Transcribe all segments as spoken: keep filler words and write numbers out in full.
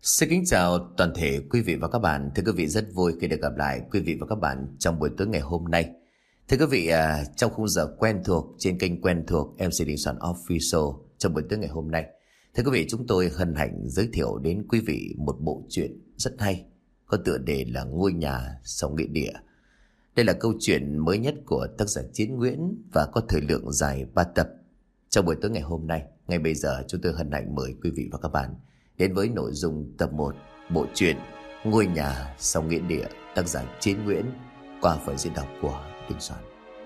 Xin kính chào toàn thể quý vị và các bạn. Thưa quý vị, rất vui khi được gặp lại quý vị và các bạn trong buổi tối ngày hôm nay. Thưa quý vị, à, trong khung giờ quen thuộc trên kênh quen thuộc em xê Đình Soạn Official trong buổi tối ngày hôm nay, thưa quý vị, chúng tôi hân hạnh giới thiệu đến quý vị một bộ truyện rất hay có tựa đề là Ngôi Nhà Sông Nghĩa Địa. Đây là câu chuyện mới nhất của tác giả Chiến Nguyễn và có thời lượng dài ba tập. Trong buổi tối ngày hôm nay, ngay bây giờ chúng tôi hân hạnh mời quý vị và các bạn đến với nội dung tập một bộ truyện Ngôi Nhà Sông Nghĩa Địa, tác giả Chiến Nguyễn qua phần diễn đọc của Đình Soạn.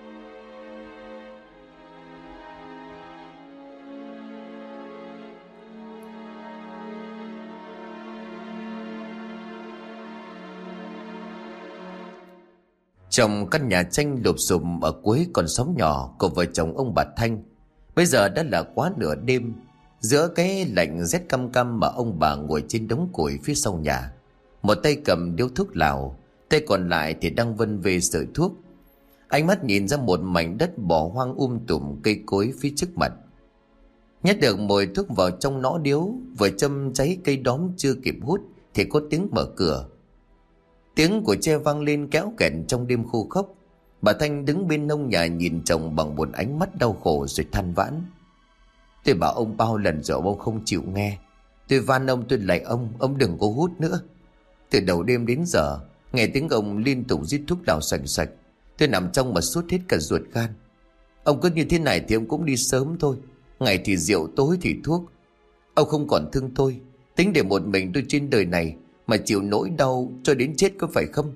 Trong căn nhà tranh lụp xùm ở cuối con xóm nhỏ của vợ chồng ông bà Thanh, bây giờ đã là quá nửa đêm. Giữa cái lạnh rét căm căm mà ông bà ngồi trên đống củi phía sau nhà, một tay cầm điếu thuốc lào, tay còn lại thì đang vân về sợi thuốc. Ánh mắt nhìn ra một mảnh đất bỏ hoang um tùm cây cối phía trước mặt. Nhét được mồi thuốc vào trong nõ điếu, vừa châm cháy cây đóm chưa kịp hút thì có tiếng mở cửa. Tiếng của tre vang lên kéo kẹt trong đêm khô khốc. Bà Thanh đứng bên nông nhà nhìn chồng bằng một ánh mắt đau khổ rồi than vãn. Tôi bảo ông bao lần rồi ông không chịu nghe. Tôi van ông, tôi lạy ông, ông đừng có hút nữa. Từ đầu đêm đến giờ, nghe tiếng ông liên tục rít thuốc lào sành sạch, tôi nằm trong mà sút hết cả ruột gan. Ông cứ như thế này thì ông cũng đi sớm thôi. Ngày thì rượu, tối thì thuốc. Ông không còn thương tôi, tính để một mình tôi trên đời này mà chịu nỗi đau cho đến chết có phải không?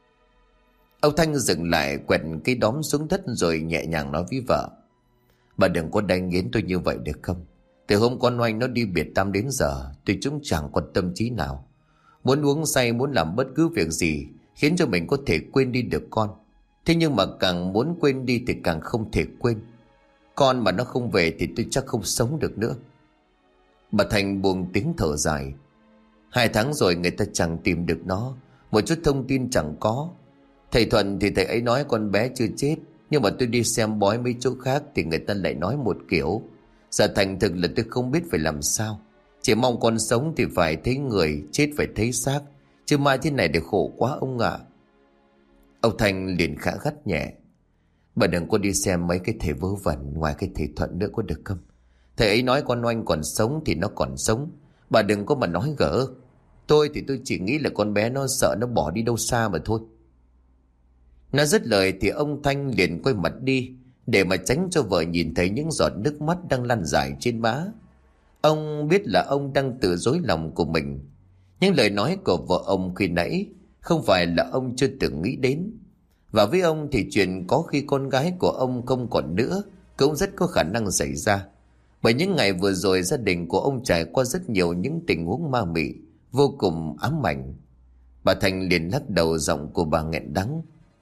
Ông Thanh dừng lại, quẹt cây đóm xuống đất rồi nhẹ nhàng nói với vợ. Bà đừng có đánh nghiến tôi như vậy được không? Từ hôm con Oanh nó đi biệt tăm đến giờ, tôi cũng chẳng còn tâm trí nào. Muốn uống say, muốn làm bất cứ việc gì khiến cho mình có thể quên đi được con. Thế nhưng mà càng muốn quên đi thì càng không thể quên. Con mà nó không về thì tôi chắc không sống được nữa. Bà Thành buông tiếng thở dài. Hai tháng rồi người ta chẳng tìm được nó, một chút thông tin chẳng có. Thầy Thuận thì thầy ấy nói con bé chưa chết, nhưng mà tôi đi xem bói mấy chỗ khác thì người ta lại nói một kiểu. Giờ thành thực là tôi không biết phải làm sao. Chỉ mong con sống thì phải thấy người, chết phải thấy xác, chứ mai thế này để khổ quá ông ạ. Ông Thành liền khẽ gắt nhẹ. Bà đừng có đi xem mấy cái thầy vớ vẩn ngoài cái thầy Thuận nữa có được không? Thầy ấy nói con Oanh còn sống thì nó còn sống. Bà đừng có mà nói gỡ. Tôi thì tôi chỉ nghĩ là con bé nó sợ nó bỏ đi đâu xa mà thôi. Nó dứt lời thì ông Thanh liền quay mặt đi để mà tránh cho vợ nhìn thấy những giọt nước mắt đang lăn dài trên má. Ông biết là ông đang tự dối lòng của mình. Những lời nói của vợ ông khi nãy không phải là ông chưa từng nghĩ đến. Và với ông thì chuyện có khi con gái của ông không còn nữa cũng rất có khả năng xảy ra. Bởi những ngày vừa rồi gia đình của ông trải qua rất nhiều những tình huống ma mị vô cùng ám ảnh. Bà Thành liền lắc đầu, giọng của bà nghẹn đắng.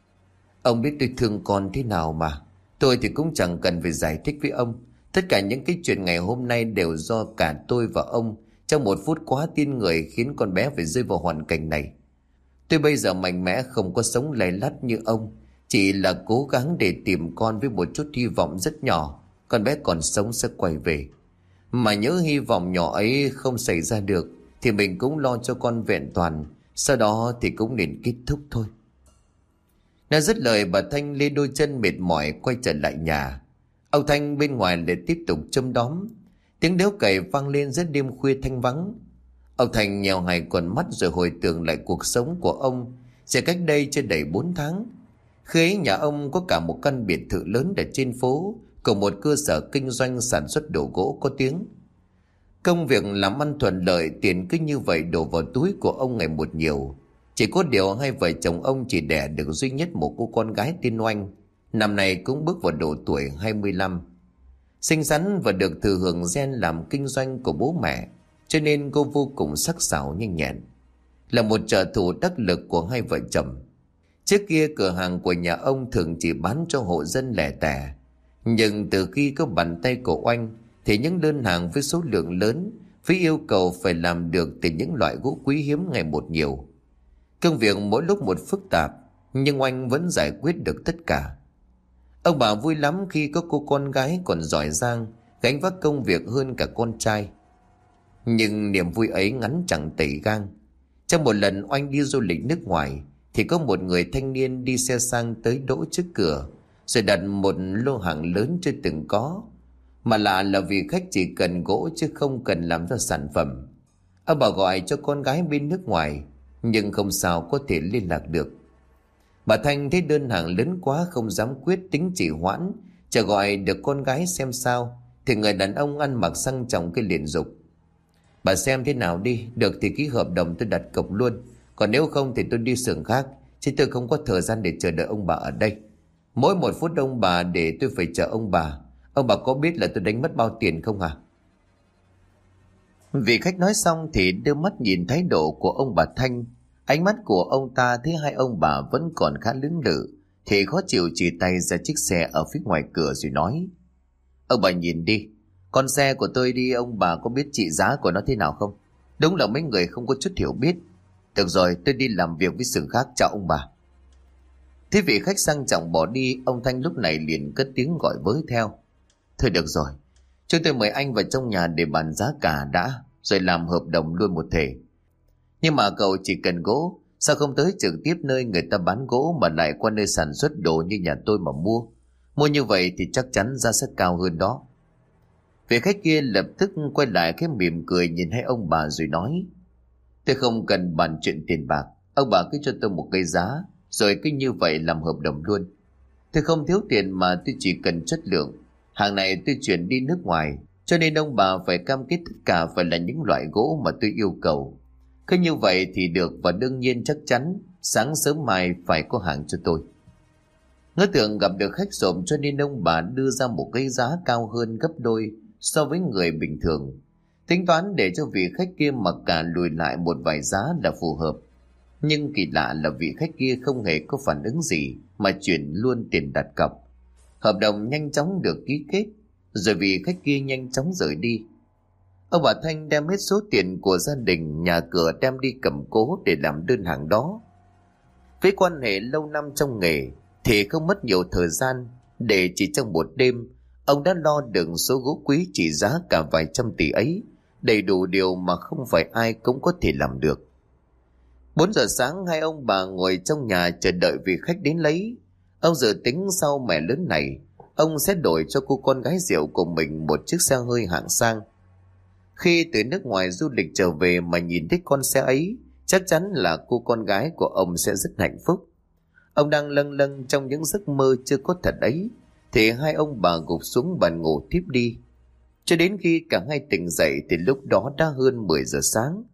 Ông biết tôi thương con thế nào mà. Tôi thì cũng chẳng cần phải giải thích với ông. Tất cả những cái chuyện ngày hôm nay đều do cả tôi và ông trong một phút quá tin người khiến con bé phải rơi vào hoàn cảnh này. Tôi bây giờ mạnh mẽ không có sống lầy lắt như ông, chỉ là cố gắng để tìm con với một chút hy vọng rất nhỏ con bé còn sống sẽ quay về. Mà nhớ hy vọng nhỏ ấy không xảy ra được thì mình cũng lo cho con vẹn toàn, sau đó thì cũng nên kết thúc thôi. Nói dứt lời, bà Thanh lê đôi chân mệt mỏi quay trở lại nhà. Ông Thanh bên ngoài lại tiếp tục châm đóm. Tiếng đếu cày vang lên giữa đêm khuya thanh vắng. Ông Thanh nhèo hai con mắt rồi hồi tưởng lại cuộc sống của ông sẽ cách đây chưa đầy bốn tháng. Khi ấy nhà ông có cả một căn biệt thự lớn ở trên phố, cùng một cơ sở kinh doanh sản xuất đồ gỗ có tiếng. Công việc làm ăn thuận lợi, tiền cứ như vậy đổ vào túi của ông ngày một nhiều. Chỉ có điều hai vợ chồng ông chỉ đẻ được duy nhất một cô con gái tên Oanh, năm nay cũng bước vào độ tuổi hai mươi lăm. Xinh xắn và được thừa hưởng gen làm kinh doanh của bố mẹ, cho nên cô vô cùng sắc sảo nhanh nhẹn, là một trợ thủ đắc lực của hai vợ chồng. Trước kia cửa hàng của nhà ông thường chỉ bán cho hộ dân lẻ tẻ, nhưng từ khi có bàn tay của Oanh thì những đơn hàng với số lượng lớn, với yêu cầu phải làm được từ những loại gỗ quý hiếm ngày một nhiều. Công việc mỗi lúc một phức tạp, nhưng Oanh vẫn giải quyết được tất cả. Ông bà vui lắm khi có cô con gái còn giỏi giang, gánh vác công việc hơn cả con trai. Nhưng niềm vui ấy ngắn chẳng tẩy gang. Trong một lần Oanh đi du lịch nước ngoài thì có một người thanh niên đi xe sang tới đỗ trước cửa, rồi đặt một lô hàng lớn chưa từng có. Mà lạ là vì khách chỉ cần gỗ chứ không cần làm ra sản phẩm. Ông bà gọi cho con gái bên nước ngoài, nhưng không sao có thể liên lạc được. Bà Thanh thấy đơn hàng lớn quá không dám quyết, tính chỉ hoãn, chờ gọi được con gái xem sao, thì người đàn ông ăn mặc sang trọng cái liền dục: bà xem thế nào đi, được thì ký hợp đồng tôi đặt cọc luôn, còn nếu không thì tôi đi xưởng khác, chứ tôi không có thời gian để chờ đợi ông bà ở đây. Mỗi một phút ông bà để tôi phải chờ ông bà, ông bà có biết là tôi đánh mất bao tiền không à? Vị khách nói xong thì đưa mắt nhìn thái độ của ông bà Thanh. Ánh mắt của ông ta thấy hai ông bà vẫn còn khá lưỡng lự, thì khó chịu chỉ tay ra chiếc xe ở phía ngoài cửa rồi nói: ông bà nhìn đi, con xe của tôi đi, ông bà có biết trị giá của nó thế nào không? Đúng là mấy người không có chút hiểu biết. Được rồi, tôi đi làm việc với xưởng khác, chào ông bà. Thế vị khách sang trọng bỏ đi, ông Thanh lúc này liền cất tiếng gọi với theo: thôi được rồi, chúng tôi mời anh vào trong nhà để bàn giá cả đã, rồi làm hợp đồng luôn một thể. Nhưng mà cậu chỉ cần gỗ, sao không tới trực tiếp nơi người ta bán gỗ mà lại qua nơi sản xuất đồ như nhà tôi mà mua? Mua như vậy thì chắc chắn giá sẽ cao hơn đó. Vị khách kia lập tức quay lại cái mỉm cười nhìn hai ông bà rồi nói: tôi không cần bàn chuyện tiền bạc, ông bà cứ cho tôi một cái giá, rồi cứ như vậy làm hợp đồng luôn. Tôi không thiếu tiền mà tôi chỉ cần chất lượng. Hàng này tôi chuyển đi nước ngoài, cho nên ông bà phải cam kết tất cả phải là những loại gỗ mà tôi yêu cầu. Cứ như vậy thì được, và đương nhiên chắc chắn sáng sớm mai phải có hàng cho tôi. Ngỡ tưởng gặp được khách trộm, cho nên ông bà đưa ra một cái giá cao hơn gấp đôi so với người bình thường, tính toán để cho vị khách kia mặc cả lùi lại một vài giá là phù hợp. Nhưng kỳ lạ là vị khách kia không hề có phản ứng gì mà chuyển luôn tiền đặt cọc. Hợp đồng nhanh chóng được ký kết, rồi vị khách kia nhanh chóng rời đi. Ông bà Thanh đem hết số tiền của gia đình, nhà cửa đem đi cầm cố để làm đơn hàng đó. Với quan hệ lâu năm trong nghề thì không mất nhiều thời gian, để chỉ trong một đêm ông đã lo được số gỗ quý trị giá cả vài trăm tỷ ấy, đầy đủ điều mà không phải ai cũng có thể làm được. Bốn giờ sáng hai ông bà ngồi trong nhà chờ đợi vị khách đến lấy. Ông dự tính sau mẻ lớn này, ông sẽ đổi cho cô con gái rượu của mình một chiếc xe hơi hạng sang. Khi từ nước ngoài du lịch trở về mà nhìn thấy con xe ấy, chắc chắn là cô con gái của ông sẽ rất hạnh phúc. Ông đang lâng lâng trong những giấc mơ chưa có thật ấy, thì hai ông bà gục xuống bàn ngủ thiếp đi. Cho đến khi cả hai tỉnh dậy thì lúc đó đã hơn mười giờ sáng.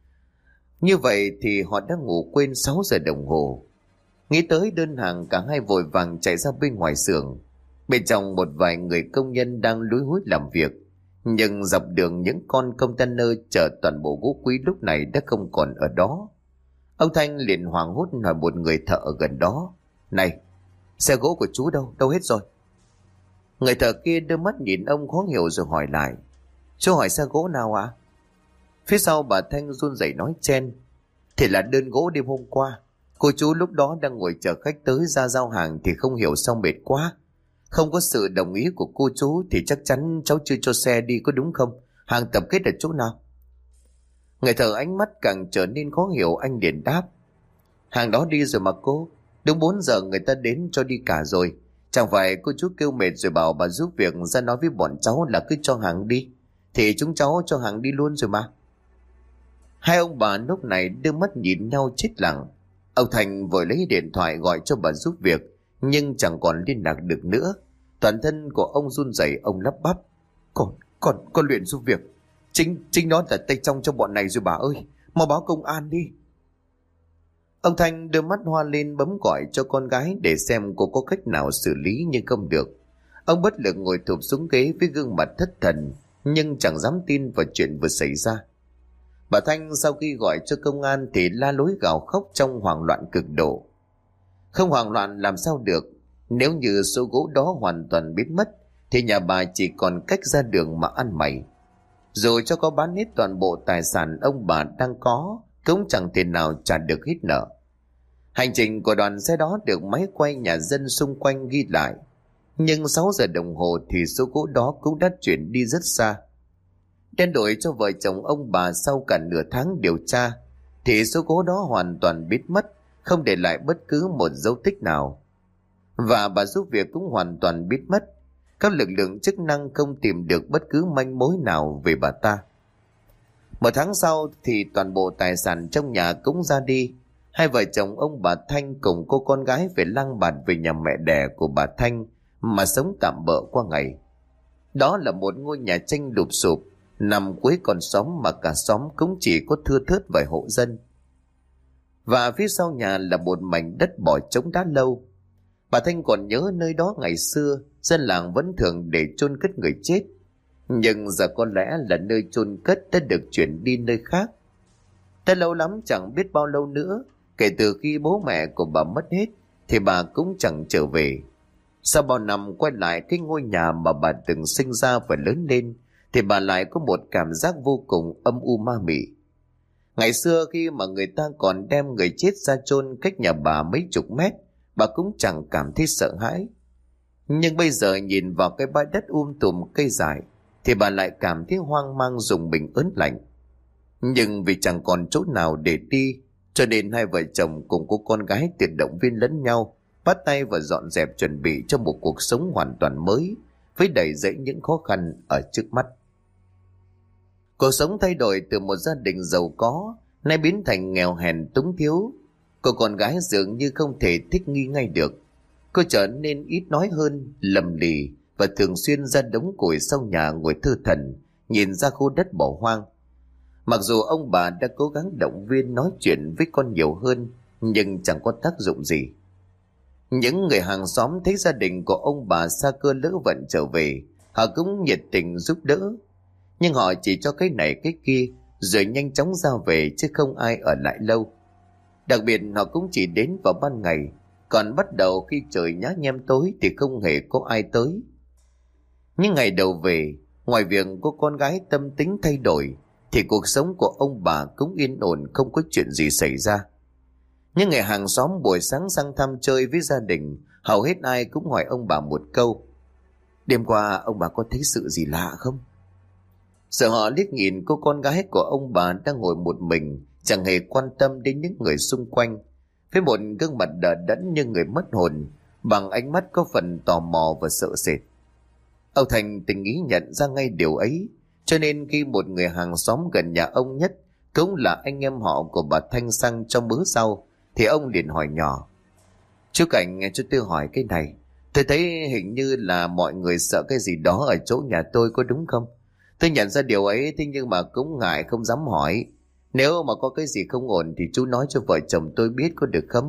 Như vậy thì họ đã ngủ quên sáu giờ đồng hồ. Nghĩ tới đơn hàng, cả hai vội vàng chạy ra bên ngoài xưởng. Bên trong một vài người công nhân đang lúi húi làm việc, nhưng dọc đường những con container chở toàn bộ gỗ quý lúc này đã không còn ở đó. Ông Thanh liền hoảng hốt hỏi một người thợ ở gần đó: này, xe gỗ của chú đâu, đâu hết rồi? Người thợ kia đưa mắt nhìn ông khó hiểu rồi hỏi lại: chú hỏi xe gỗ nào ạ? À? Phía sau bà Thanh run rẩy nói chen: thì là đơn gỗ đêm hôm qua. Cô chú lúc đó đang ngồi chờ khách tới ra giao hàng thì không hiểu sao mệt quá. Không có sự đồng ý của cô chú thì chắc chắn cháu chưa cho xe đi, có đúng không? Hàng tập kết ở chỗ nào? Người thợ ánh mắt càng trở nên khó hiểu, anh liền đáp: hàng đó đi rồi mà cô. Đúng bốn giờ người ta đến cho đi cả rồi. Chẳng phải cô chú kêu mệt rồi bảo bà giúp việc ra nói với bọn cháu là cứ cho hàng đi, thì chúng cháu cho hàng đi luôn rồi mà. Hai ông bà lúc này đưa mắt nhìn nhau chết lặng. Ông Thành vội lấy điện thoại gọi cho bà giúp việc, nhưng chẳng còn liên lạc được nữa. Toàn thân của ông run rẩy, ông lắp bắp: Còn, còn, con luyện giúp việc. Chính, chính nó là tay trong cho bọn này rồi bà ơi. Mau báo công an đi. Ông Thanh đưa mắt hoa lên bấm gọi cho con gái để xem cô có cách nào xử lý, nhưng không được. Ông bất lực ngồi thụp xuống ghế với gương mặt thất thần, nhưng chẳng dám tin vào chuyện vừa xảy ra. Bà Thanh sau khi gọi cho công an thì la lối gào khóc trong hoảng loạn cực độ. Không hoảng loạn làm sao được, nếu như số gỗ đó hoàn toàn biến mất thì nhà bà chỉ còn cách ra đường mà ăn mày. Dù cho có bán hết toàn bộ tài sản ông bà đang có, cũng chẳng thể nào trả được hết nợ. Hành trình của đoàn xe đó được máy quay nhà dân xung quanh ghi lại, nhưng sáu giờ đồng hồ thì số gỗ đó cũng đã chuyển đi rất xa. Đen đổi cho vợ chồng ông bà sau cả nửa tháng điều tra, thì số gỗ đó hoàn toàn biến mất, không để lại bất cứ một dấu tích nào. Và bà giúp việc cũng hoàn toàn biến mất. Các lực lượng chức năng không tìm được bất cứ manh mối nào về bà ta. Một tháng sau thì toàn bộ tài sản trong nhà cũng ra đi. Hai vợ chồng ông bà Thanh cùng cô con gái về lang bạt về nhà mẹ đẻ của bà Thanh mà sống tạm bợ qua ngày. Đó là một ngôi nhà tranh lụp xụp, nằm cuối con xóm mà cả xóm cũng chỉ có thưa thớt vài hộ dân. Và phía sau nhà là một mảnh đất bỏ trống đã lâu. Bà Thanh còn nhớ nơi đó ngày xưa dân làng vẫn thường để chôn cất người chết, nhưng giờ có lẽ là nơi chôn cất đã được chuyển đi nơi khác. Đã lâu lắm, chẳng biết bao lâu nữa, kể từ khi bố mẹ của bà mất hết thì bà cũng chẳng trở về. Sau bao năm quay lại cái ngôi nhà mà bà từng sinh ra và lớn lên, thì bà lại có một cảm giác vô cùng âm u ma mị. Ngày xưa khi mà người ta còn đem người chết ra chôn cách nhà bà mấy chục mét, bà cũng chẳng cảm thấy sợ hãi. Nhưng bây giờ nhìn vào cái bãi đất um tùm cây dại thì bà lại cảm thấy hoang mang, rùng mình ớn lạnh. Nhưng vì chẳng còn chỗ nào để đi, cho nên hai vợ chồng cùng cô con gái tự động viên lẫn nhau, bắt tay và dọn dẹp chuẩn bị cho một cuộc sống hoàn toàn mới, với đầy dẫy những khó khăn ở trước mắt. Cuộc sống thay đổi từ một gia đình giàu có nay biến thành nghèo hèn túng thiếu. Cô con gái dường như không thể thích nghi ngay được. Cô trở nên ít nói hơn, lầm lì và thường xuyên ra đống củi sau nhà ngồi thư thần, nhìn ra khu đất bỏ hoang. Mặc dù ông bà đã cố gắng động viên nói chuyện với con nhiều hơn, nhưng chẳng có tác dụng gì. Những người hàng xóm thấy gia đình của ông bà xa cơ lỡ vận trở về, họ cũng nhiệt tình giúp đỡ. Nhưng họ chỉ cho cái này cái kia rồi nhanh chóng ra về, chứ không ai ở lại lâu. Đặc biệt họ cũng chỉ đến vào ban ngày, còn bắt đầu khi trời nhá nhem tối thì không hề có ai tới. Những ngày đầu về, ngoài việc cô con gái tâm tính thay đổi, thì cuộc sống của ông bà cũng yên ổn, không có chuyện gì xảy ra. Những người hàng xóm buổi sáng sang thăm chơi với gia đình, hầu hết ai cũng hỏi ông bà một câu: đêm qua ông bà có thấy sự gì lạ không? Sợ họ liếc nhìn cô con gái của ông bà đang ngồi một mình, chẳng hề quan tâm đến những người xung quanh, với một gương mặt đờ đẫn như người mất hồn, bằng ánh mắt có phần tò mò và sợ sệt. Ông Thành tình ý nhận ra ngay điều ấy, cho nên khi một người hàng xóm gần nhà ông nhất, cũng là anh em họ của bà Thanh, sang trong bữa sau, thì ông liền hỏi nhỏ: chú Cảnh, cho tôi hỏi cái này, tôi thấy hình như là mọi người sợ cái gì đó ở chỗ nhà tôi, có đúng không? Tôi nhận ra điều ấy, thế nhưng mà cũng ngại không dám hỏi. Nếu mà có cái gì không ổn thì chú nói cho vợ chồng tôi biết, có được không?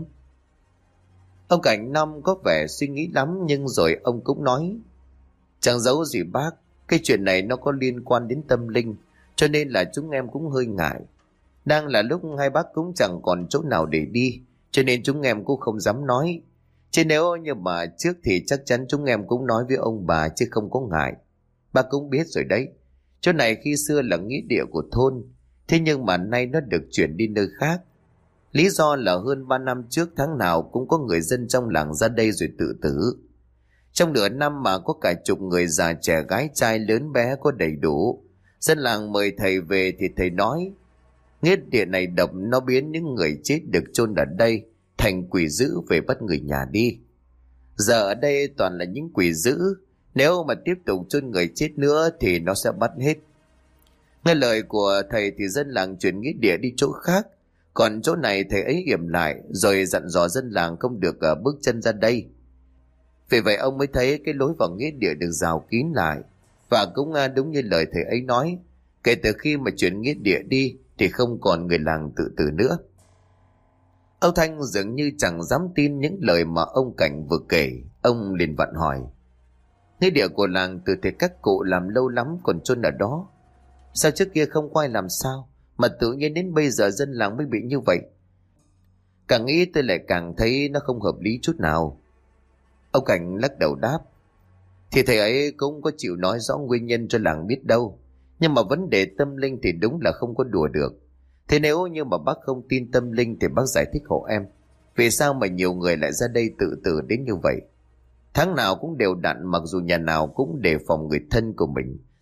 Ông Cảnh Năm có vẻ suy nghĩ lắm, nhưng rồi ông cũng nói: chẳng giấu gì bác, cái chuyện này nó có liên quan đến tâm linh, cho nên là chúng em cũng hơi ngại. Đang là lúc hai bác cũng chẳng còn chỗ nào để đi, cho nên chúng em cũng không dám nói. Chứ nếu như mà trước thì chắc chắn chúng em cũng nói với ông bà, chứ không có ngại. Bác cũng biết rồi đấy, chỗ này khi xưa là nghĩa địa của thôn, thế nhưng mà nay nó được chuyển đi nơi khác. Lý do là hơn ba năm trước tháng nào cũng có người dân trong làng ra đây rồi tự tử. Trong nửa năm mà có cả chục người già trẻ gái trai lớn bé có đầy đủ. Dân làng mời thầy về thì thầy nói: nghĩa địa này độc, nó biến những người chết được chôn ở đây thành quỷ dữ về bắt người nhà đi. Giờ ở đây toàn là những quỷ dữ, nếu mà tiếp tục chôn người chết nữa thì nó sẽ bắt hết. Nghe lời của thầy thì dân làng chuyển nghĩa địa đi chỗ khác, còn chỗ này thầy ấy yểm lại rồi dặn dò dân làng không được uh, bước chân ra đây. Vì vậy ông mới thấy cái lối vào nghĩa địa được rào kín lại. Và cũng uh, đúng như lời thầy ấy nói, kể từ khi mà chuyển nghĩa địa đi thì không còn người làng tự tử nữa. Ông Thanh dường như chẳng dám tin những lời mà ông Cảnh vừa kể. Ông liền vặn hỏi: nghĩa địa của làng từ thời các cụ làm lâu lắm còn chôn ở đó, sao trước kia không có ai làm sao mà tự nhiên đến bây giờ dân làng mới bị như vậy? Càng nghĩ tôi lại càng thấy nó không hợp lý chút nào. Ông Cảnh lắc đầu đáp: thì thầy ấy cũng có chịu nói rõ nguyên nhân cho làng biết đâu, nhưng mà vấn đề tâm linh thì đúng là không có đùa được. Thế nếu như mà bác không tin tâm linh thì bác giải thích hộ em, vì sao mà nhiều người lại ra đây tự tử đến như vậy. Tháng nào cũng đều đặn, mặc dù nhà nào cũng đề phòng người thân của mình,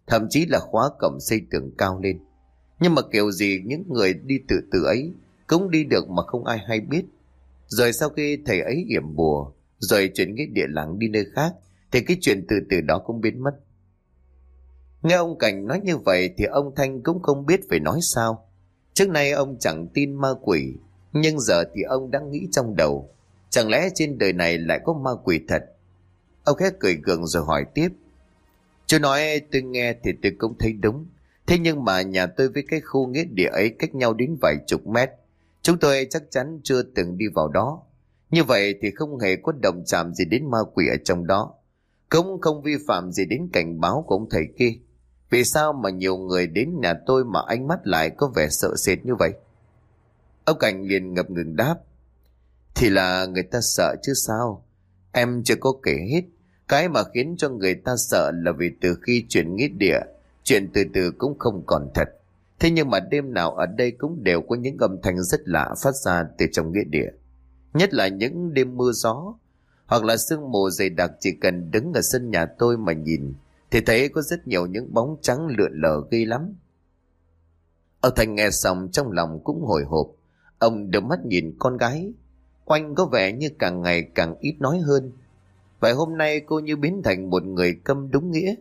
thậm chí là khóa cổng xây tường cao lên. Nhưng mà kiểu gì những người đi tự tử ấy cũng đi được mà không ai hay biết. Rồi sau khi thầy ấy yểm bùa, rồi chuyển nghĩa địa làng đi nơi khác, thì cái chuyện tự tử đó cũng biến mất. Nghe ông Cảnh nói như vậy thì ông Thanh cũng không biết phải nói sao. Trước nay ông chẳng tin ma quỷ, nhưng giờ thì ông đã nghĩ trong đầu, chẳng lẽ trên đời này lại có ma quỷ thật? Ông khẽ cười gượng rồi hỏi tiếp. Chú nói tôi nghe thì tôi cũng thấy đúng. Thế nhưng mà nhà tôi với cái khu nghĩa địa ấy cách nhau đến vài chục mét. Chúng tôi chắc chắn chưa từng đi vào đó. Như vậy thì không hề có động chạm gì đến ma quỷ ở trong đó. Cũng không vi phạm gì đến cảnh báo của ông thầy kia. Vì sao mà nhiều người đến nhà tôi mà ánh mắt lại có vẻ sợ sệt như vậy? Ông Cảnh liền ngập ngừng đáp. Thì là người ta sợ chứ sao. Em chưa có kể hết. Cái mà khiến cho người ta sợ là vì từ khi chuyển nghĩa địa, chuyện từ từ cũng không còn thật. Thế nhưng mà đêm nào ở đây cũng đều có những âm thanh rất lạ phát ra từ trong nghĩa địa. Nhất là những đêm mưa gió, hoặc là sương mù dày đặc, chỉ cần đứng ở sân nhà tôi mà nhìn, thì thấy có rất nhiều những bóng trắng lượn lờ ghê lắm. Ông Thành nghe xong trong lòng cũng hồi hộp. Ông đưa mắt nhìn con gái. Oanh có vẻ như càng ngày càng ít nói hơn. Vậy hôm nay cô như biến thành một người câm đúng nghĩa.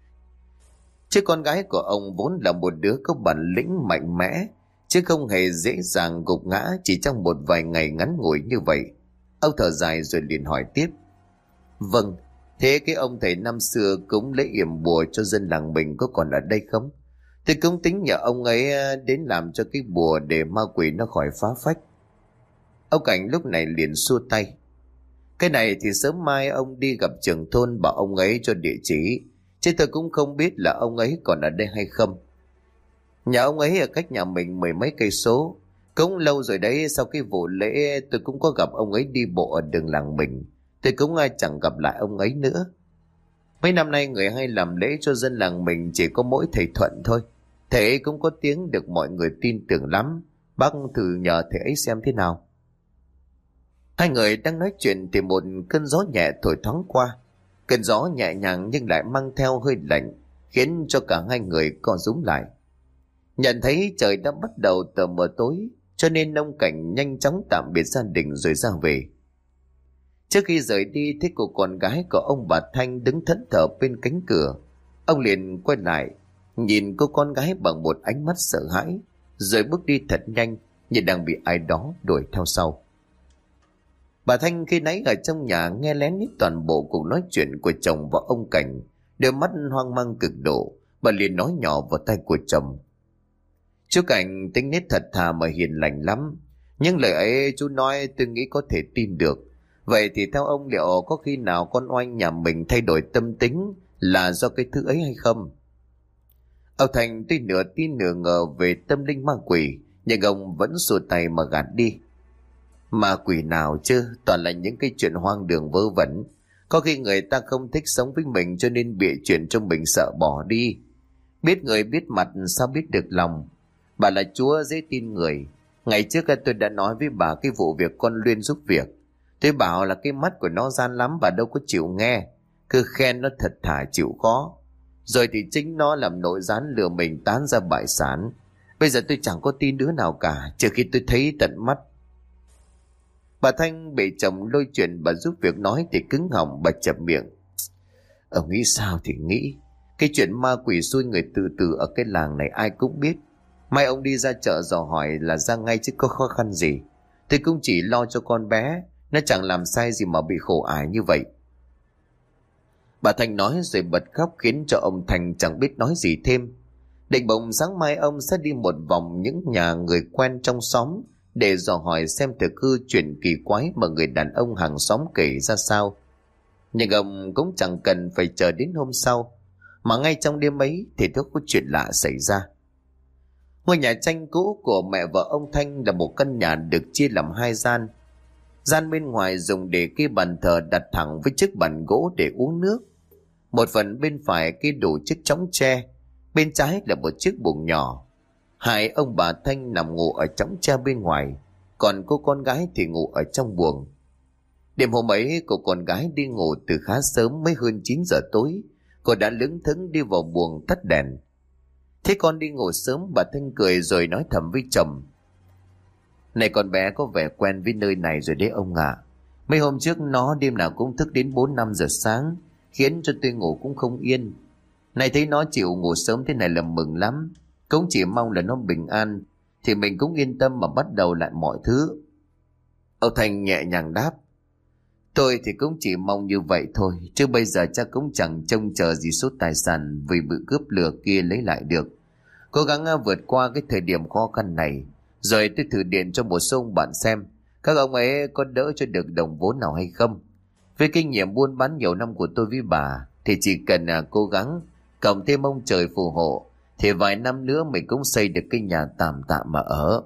Chứ con gái của ông vốn là một đứa có bản lĩnh mạnh mẽ, chứ không hề dễ dàng gục ngã chỉ trong một vài ngày ngắn ngủi như vậy. Ông thở dài rồi liền hỏi tiếp. Vâng, thế cái ông thầy năm xưa cũng lấy yểm bùa cho dân làng mình có còn ở đây không? Tôi cũng tính nhờ ông ấy đến làm cho cái bùa để ma quỷ nó khỏi phá phách. Ông Cảnh lúc này liền xua tay. Cái này thì sớm mai ông đi gặp trưởng thôn bảo ông ấy cho địa chỉ, chứ tôi cũng không biết là ông ấy còn ở đây hay không. Nhà ông ấy ở cách nhà mình mười mấy cây số. Cũng lâu rồi đấy, sau cái vụ lễ tôi cũng có gặp ông ấy đi bộ ở đường làng mình. Tôi cũng chẳng gặp lại ông ấy nữa. Mấy năm nay người hay làm lễ cho dân làng mình chỉ có mỗi thầy Thuận thôi. Thầy ấy cũng có tiếng được mọi người tin tưởng lắm. Bác thử nhờ thầy ấy xem thế nào. Hai người đang nói chuyện thì một cơn gió nhẹ thổi thoáng qua. Cơn gió nhẹ nhàng nhưng lại mang theo hơi lạnh, khiến cho cả hai người co rúm lại. Nhận thấy trời đã bắt đầu tờ mờ tối, cho nên ông Cảnh nhanh chóng tạm biệt gia đình rồi ra về. Trước khi rời đi, thấy cô con gái của ông bà Thanh đứng thẫn thờ bên cánh cửa. Ông liền quay lại, nhìn cô con gái bằng một ánh mắt sợ hãi, rồi bước đi thật nhanh như đang bị ai đó đuổi theo sau. Bà Thanh khi nãy ở trong nhà nghe lén hết toàn bộ cuộc nói chuyện của chồng và ông Cảnh, đôi mắt hoang mang cực độ. Bà liền nói nhỏ vào tai của chồng. Chú Cảnh tính nết thật thà mà hiền lành lắm, nhưng lời ấy chú nói tôi nghĩ có thể tin được. Vậy thì theo ông liệu có khi nào con Oanh nhà mình thay đổi tâm tính là do cái thứ ấy hay không? Ông Thành tuy nửa tin nửa ngờ về tâm linh ma quỷ, nhưng ông vẫn xua tay mà gạt đi. Ma quỷ nào chứ, toàn là những cái chuyện hoang đường vớ vẩn. Có khi người ta không thích sống với mình cho nên bịa chuyện cho mình sợ bỏ đi. Biết người biết mặt sao biết được lòng. Bà là chúa dễ tin người. Ngày trước tôi đã nói với bà cái vụ việc con Luyên giúp việc. Tôi bảo là cái mắt của nó gian lắm, bà đâu có chịu nghe. Cứ khen nó thật thà chịu khó. Rồi thì chính nó làm nội gián lừa mình tán ra bại sản. Bây giờ tôi chẳng có tin đứa nào cả, trừ khi tôi thấy tận mắt. Bà Thanh bị chồng lôi chuyện bà giúp việc nói thì cứng họng, bà chậm miệng. Ông nghĩ sao thì nghĩ. Cái chuyện ma quỷ xui người tự tử ở cái làng này ai cũng biết. Mai ông đi ra chợ dò hỏi là ra ngay chứ có khó khăn gì. Tôi cũng chỉ lo cho con bé, nó chẳng làm sai gì mà bị khổ ải như vậy. Bà Thanh nói rồi bật khóc khiến cho ông Thành chẳng biết nói gì thêm. Định bụng sáng mai ông sẽ đi một vòng những nhà người quen trong xóm để dò hỏi xem thực hư chuyện kỳ quái mà người đàn ông hàng xóm kể ra sao. Nhưng ông cũng chẳng cần phải chờ đến hôm sau, mà ngay trong đêm ấy thì có chuyện lạ xảy ra. Ngôi nhà tranh cũ của mẹ vợ ông Thanh là một căn nhà được chia làm hai gian. Gian bên ngoài dùng để cái bàn thờ đặt thẳng với chiếc bàn gỗ để uống nước. Một phần bên phải cái đủ chiếc chõng tre, bên trái là một chiếc buồng nhỏ. Hai ông bà Thanh nằm ngủ ở chõng tre bên ngoài, còn cô con gái thì ngủ ở trong buồng. Đêm hôm ấy cô con gái đi ngủ từ khá sớm, mới hơn chín giờ tối. Cô đã lững thững đi vào buồng tắt đèn. Thế con đi ngủ sớm, bà Thanh cười rồi nói thầm với chồng: Này con bé có vẻ quen với nơi này rồi đấy ông ạ. À. Mấy hôm trước nó đêm nào cũng thức đến bốn năm giờ sáng, khiến cho tôi ngủ cũng không yên. Này thấy nó chịu ngủ sớm thế này là mừng lắm. Cũng chỉ mong là nó bình an, thì mình cũng yên tâm mà bắt đầu lại mọi thứ. Ông Thành nhẹ nhàng đáp: Tôi thì cũng chỉ mong như vậy thôi, chứ bây giờ chắc cũng chẳng trông chờ gì số tài sản vì bị cướp lừa kia lấy lại được. Cố gắng vượt qua cái thời điểm khó khăn này, rồi tôi thử điện cho một số ông bạn xem các ông ấy có đỡ cho được đồng vốn nào hay không. Với kinh nghiệm buôn bán nhiều năm của tôi với bà, thì chỉ cần à, cố gắng cộng thêm ông trời phù hộ, thì vài năm nữa mình cũng xây được cái nhà tạm tạm mà ở.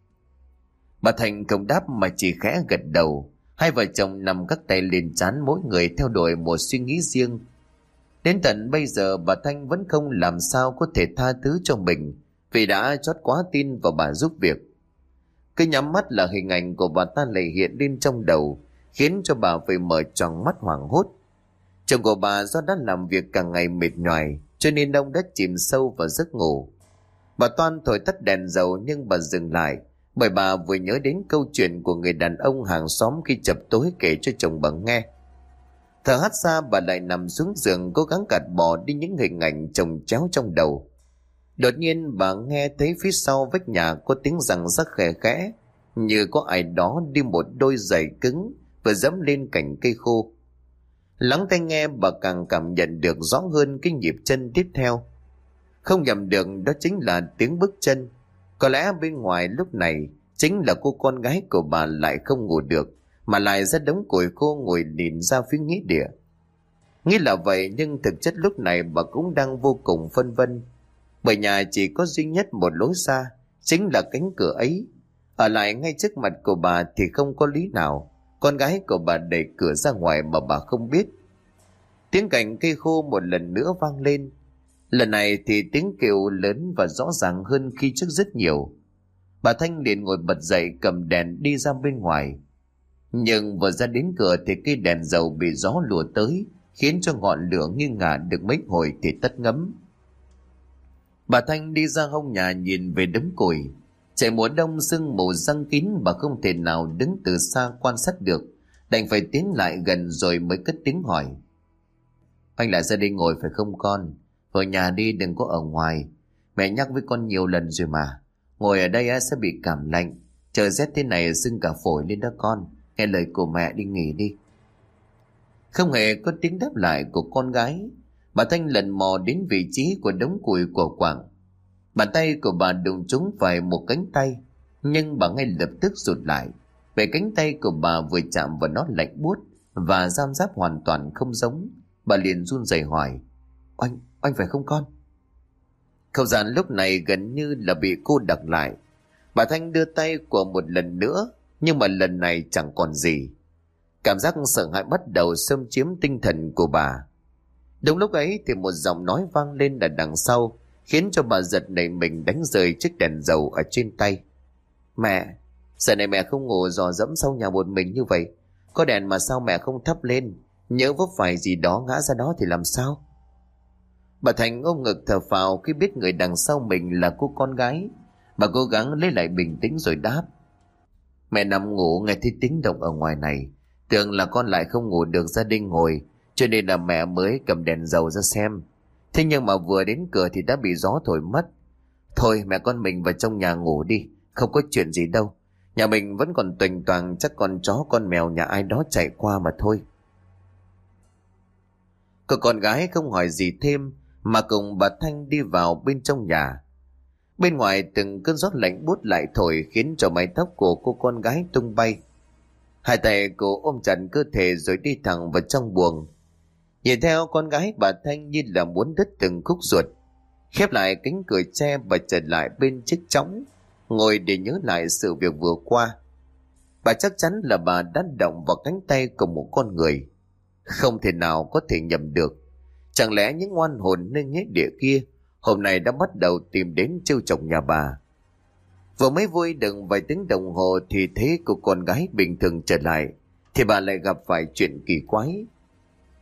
Bà Thành không đáp mà chỉ khẽ gật đầu. Hai vợ chồng nằm các tay lên trán, mỗi người theo đuổi một suy nghĩ riêng. Đến tận bây giờ bà Thanh vẫn không làm sao có thể tha thứ cho mình, vì đã chót quá tin vào bà giúp việc. Cứ nhắm mắt là hình ảnh của bà ta lại hiện lên trong đầu, khiến cho bà phải mở tròn mắt hoảng hốt. Chồng của bà do đã làm việc cả ngày mệt nhoài, cho nên ông đã chìm sâu vào giấc ngủ. Bà toan thổi tắt đèn dầu nhưng bà dừng lại, bởi bà vừa nhớ đến câu chuyện của người đàn ông hàng xóm khi chập tối kể cho chồng bà nghe. Thở hắt ra, bà lại nằm xuống giường cố gắng gạt bỏ đi những hình ảnh chồng chéo trong đầu. Đột nhiên bà nghe thấy phía sau vách nhà có tiếng rằng rắc khẽ khẽ, như có ai đó đi một đôi giày cứng vừa dẫm lên cành cây khô. Lắng tai nghe, bà càng cảm nhận được rõ hơn cái nhịp chân tiếp theo. Không nhầm được, đó chính là tiếng bước chân. Có lẽ bên ngoài lúc này chính là cô con gái của bà lại không ngủ được, mà lại ra đống củi khô ngồi nhìn ra phía nghĩa địa. Nghĩ là vậy, nhưng thực chất lúc này bà cũng đang vô cùng phân vân. Bởi nhà chỉ có duy nhất một lối ra, chính là cánh cửa ấy. Ở lại ngay trước mặt của bà thì không có lý nào con gái của bà đẩy cửa ra ngoài mà bà không biết. Tiếng cành cây khô một lần nữa vang lên. Lần này thì tiếng kêu lớn và rõ ràng hơn khi trước rất nhiều. Bà Thanh liền ngồi bật dậy, cầm đèn đi ra bên ngoài. Nhưng vừa ra đến cửa thì cây đèn dầu bị gió lùa tới, khiến cho ngọn lửa nghiêng ngả được mấy hồi thì tắt ngấm. Bà Thanh đi ra hông nhà nhìn về đống củi. Trời mùa đông sương mù giăng kín, bà không thể nào đứng từ xa quan sát được, đành phải tiến lại gần rồi mới cất tiếng hỏi: Anh lại ra đây ngồi phải không con? Ở nhà đi, đừng có ở ngoài. Mẹ nhắc với con nhiều lần rồi mà. Ngồi ở đây sẽ bị cảm lạnh. Trời rét thế này sưng cả phổi lên đó con. Nghe lời của mẹ đi nghỉ đi. Không hề có tiếng đáp lại của con gái. Bà Thanh lần mò đến vị trí của đống củi của Quảng. Bàn tay của bà đụng trúng phải một cánh tay, nhưng bà ngay lập tức rụt lại. Về cánh tay của bà vừa chạm vào nó lạnh buốt và giam giáp hoàn toàn không giống. Bà liền run rẩy hỏi: Anh, anh phải không con? Không gian lúc này gần như là bị cô đặc lại. Bà Thanh đưa tay của một lần nữa, nhưng mà lần này chẳng còn gì. Cảm giác sợ hãi bắt đầu xâm chiếm tinh thần của bà. Đúng lúc ấy thì một giọng nói vang lên ở đằng sau, khiến cho bà giật nảy mình đánh rơi chiếc đèn dầu ở trên tay. Mẹ, giờ này mẹ không ngủ dò dẫm sau nhà một mình như vậy. Có đèn mà sao mẹ không thắp lên? Nhớ vấp phải gì đó ngã ra đó thì làm sao? Bà Thành ôm ngực thở phào khi biết người đằng sau mình là cô con gái. Bà cố gắng lấy lại bình tĩnh rồi đáp: Mẹ nằm ngủ nghe thấy tiếng động ở ngoài này, tưởng là con lại không ngủ được ra đây ngồi, cho nên là mẹ mới cầm đèn dầu ra xem. Thế nhưng mà vừa đến cửa thì đã bị gió thổi mất. Thôi mẹ con mình vào trong nhà ngủ đi, không có chuyện gì đâu. Nhà mình vẫn còn tuềnh toàng, chắc con chó con mèo nhà ai đó chạy qua mà thôi. Cô con gái không hỏi gì thêm mà cùng bà Thanh đi vào bên trong nhà. Bên ngoài từng cơn gió lạnh buốt lại thổi, khiến cho mái tóc của cô con gái tung bay. Hai tay cô ôm chặt cơ thể rồi đi thẳng vào trong buồng. Nhìn theo con gái, bà Thanh như là muốn đứt từng khúc ruột. Khép lại cánh cửa tre, bà trở lại bên chiếc chõng, ngồi để nhớ lại sự việc vừa qua. Bà chắc chắn là bà đã động vào cánh tay của một con người. Không thể nào có thể nhầm được. Chẳng lẽ những oan hồn nơi nghĩa địa kia hôm nay đã bắt đầu tìm đến trêu chọc nhà bà? Vừa mới vui được vài tiếng đồng hồ thì thấy cô con gái bình thường trở lại, thì bà lại gặp phải chuyện kỳ quái.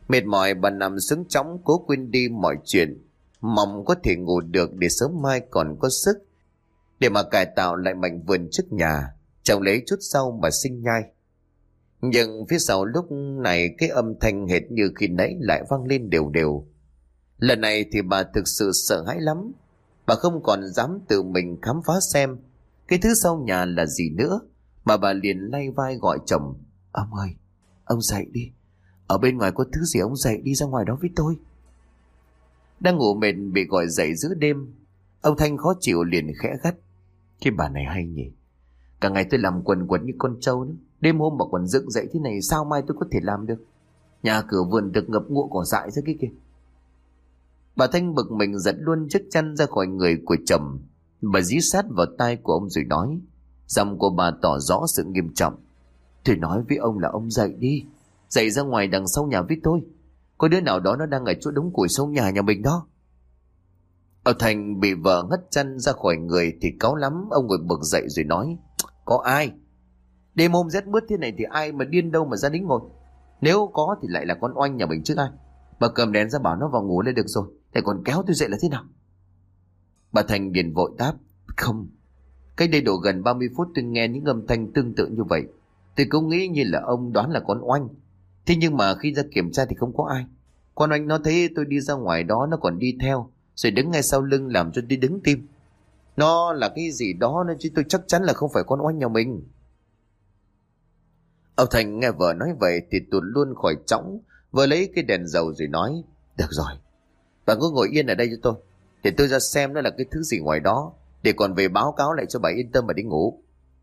Mệt mỏi bà nằm xuống chõng cố quên đi mọi chuyện, mong có thể ngủ được để sớm mai còn có sức để mà cải tạo lại mảnh vườn trước nhà, trồng lấy chút rau mà sinh nhai. Nhưng phía sau lúc này cái âm thanh hệt như khi nãy lại vang lên đều đều. Lần này thì bà thực sự sợ hãi lắm. Bà không còn dám tự mình khám phá xem cái thứ sau nhà là gì nữa, mà bà liền lay vai gọi chồng. Ông ơi, ông dậy đi. Ở bên ngoài có thứ gì, ông dậy đi ra ngoài đó với tôi. Đang ngủ mệt bị gọi dậy giữa đêm, ông Thanh khó chịu liền khẽ gắt. Cái bà này hay nhỉ. Cả ngày tôi làm quần quật như con trâu nữa, đêm hôm mà còn dựng dậy thế này, sao mai tôi có thể làm được. Nhà cửa vườn được ngập ngụa cỏ dại ra cái kìa. Bà Thanh bực mình giật luôn chiếc chăn ra khỏi người của chồng. Bà dí sát vào tai của ông rồi nói. Giọng của bà tỏ rõ sự nghiêm trọng. Tôi nói với ông là ông dậy đi, dậy ra ngoài đằng sau nhà với tôi. Có đứa nào đó nó đang ở chỗ đống củi sau nhà nhà mình đó. Ông Thành bị vợ ngất chăn ra khỏi người thì cáu lắm. Ông ngồi bực dậy rồi nói. Có ai? Đêm hôm rét mướt thế này thì ai mà điên đâu mà ra đến ngồi. Nếu có thì lại là con Oanh nhà mình chứ ai. Bà cầm đèn ra bảo nó vào ngủ lên được rồi, thế còn kéo tôi dậy là thế nào? Bà Thành liền vội đáp. Không, cách đây độ gần ba mươi phút tôi nghe những âm thanh tương tự như vậy. Tôi cũng nghĩ như là ông đoán là con Oanh. Thế nhưng mà khi ra kiểm tra thì không có ai. Con Oanh nó thấy tôi đi ra ngoài đó, nó còn đi theo rồi đứng ngay sau lưng làm cho tôi đứng tim. Nó là cái gì đó nên chứ tôi chắc chắn là không phải con Oanh nhà mình. Ông Thành nghe vợ nói vậy thì tuột luôn khỏi chõng, vừa lấy cái đèn dầu rồi nói. Được rồi, bà cứ ngồi yên ở đây cho tôi, để tôi ra xem nó là cái thứ gì ngoài đó, để còn về báo cáo lại cho bà yên tâm mà đi ngủ.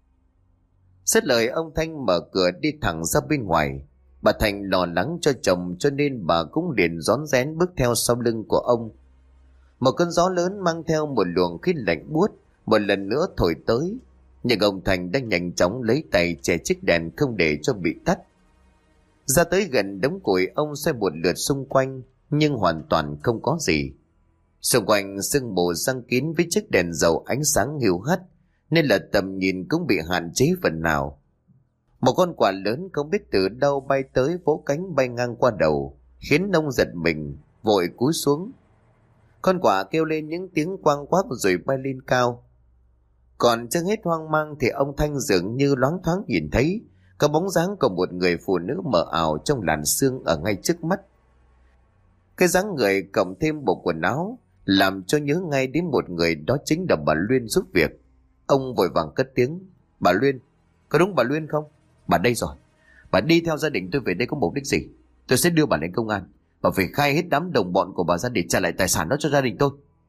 Xét lời ông Thanh mở cửa đi thẳng ra bên ngoài. Bà Thành lo lắng cho chồng cho nên bà cũng liền rón rén bước theo sau lưng của ông. Một cơn gió lớn mang theo một luồng khí lạnh buốt một lần nữa thổi tới, nhưng ông Thành đang nhanh chóng lấy tay che chiếc đèn không để cho bị tắt. Ra tới gần đống củi, ông xoay một lượt xung quanh nhưng hoàn toàn không có gì. Xung quanh sương mù giăng kín với chiếc đèn dầu ánh sáng hiu hắt nên là tầm nhìn cũng bị hạn chế phần nào. Một con quạ lớn không biết từ đâu bay tới, vỗ cánh bay ngang qua đầu, khiến ông giật mình vội cúi xuống. Con quạ kêu lên những tiếng quang quác rồi bay lên cao. Còn chưa hết hoang mang thì ông Thanh dường như loáng thoáng nhìn thấy có bóng dáng của một người phụ nữ mờ ảo trong làn sương ở ngay trước mắt. Cái dáng người cộng thêm bộ quần áo làm cho nhớ ngay đến một người, đó chính là bà Luyên giúp việc. Ông vội vàng cất tiếng. Bà Luyên, có đúng bà Luyên không? Bà đây rồi. Bà đi theo gia đình tôi về đây có mục đích gì? Tôi sẽ đưa bà lên công an. Bà phải khai hết đám đồng bọn của bà ra để trả lại tài sản đó cho gia đình tôi.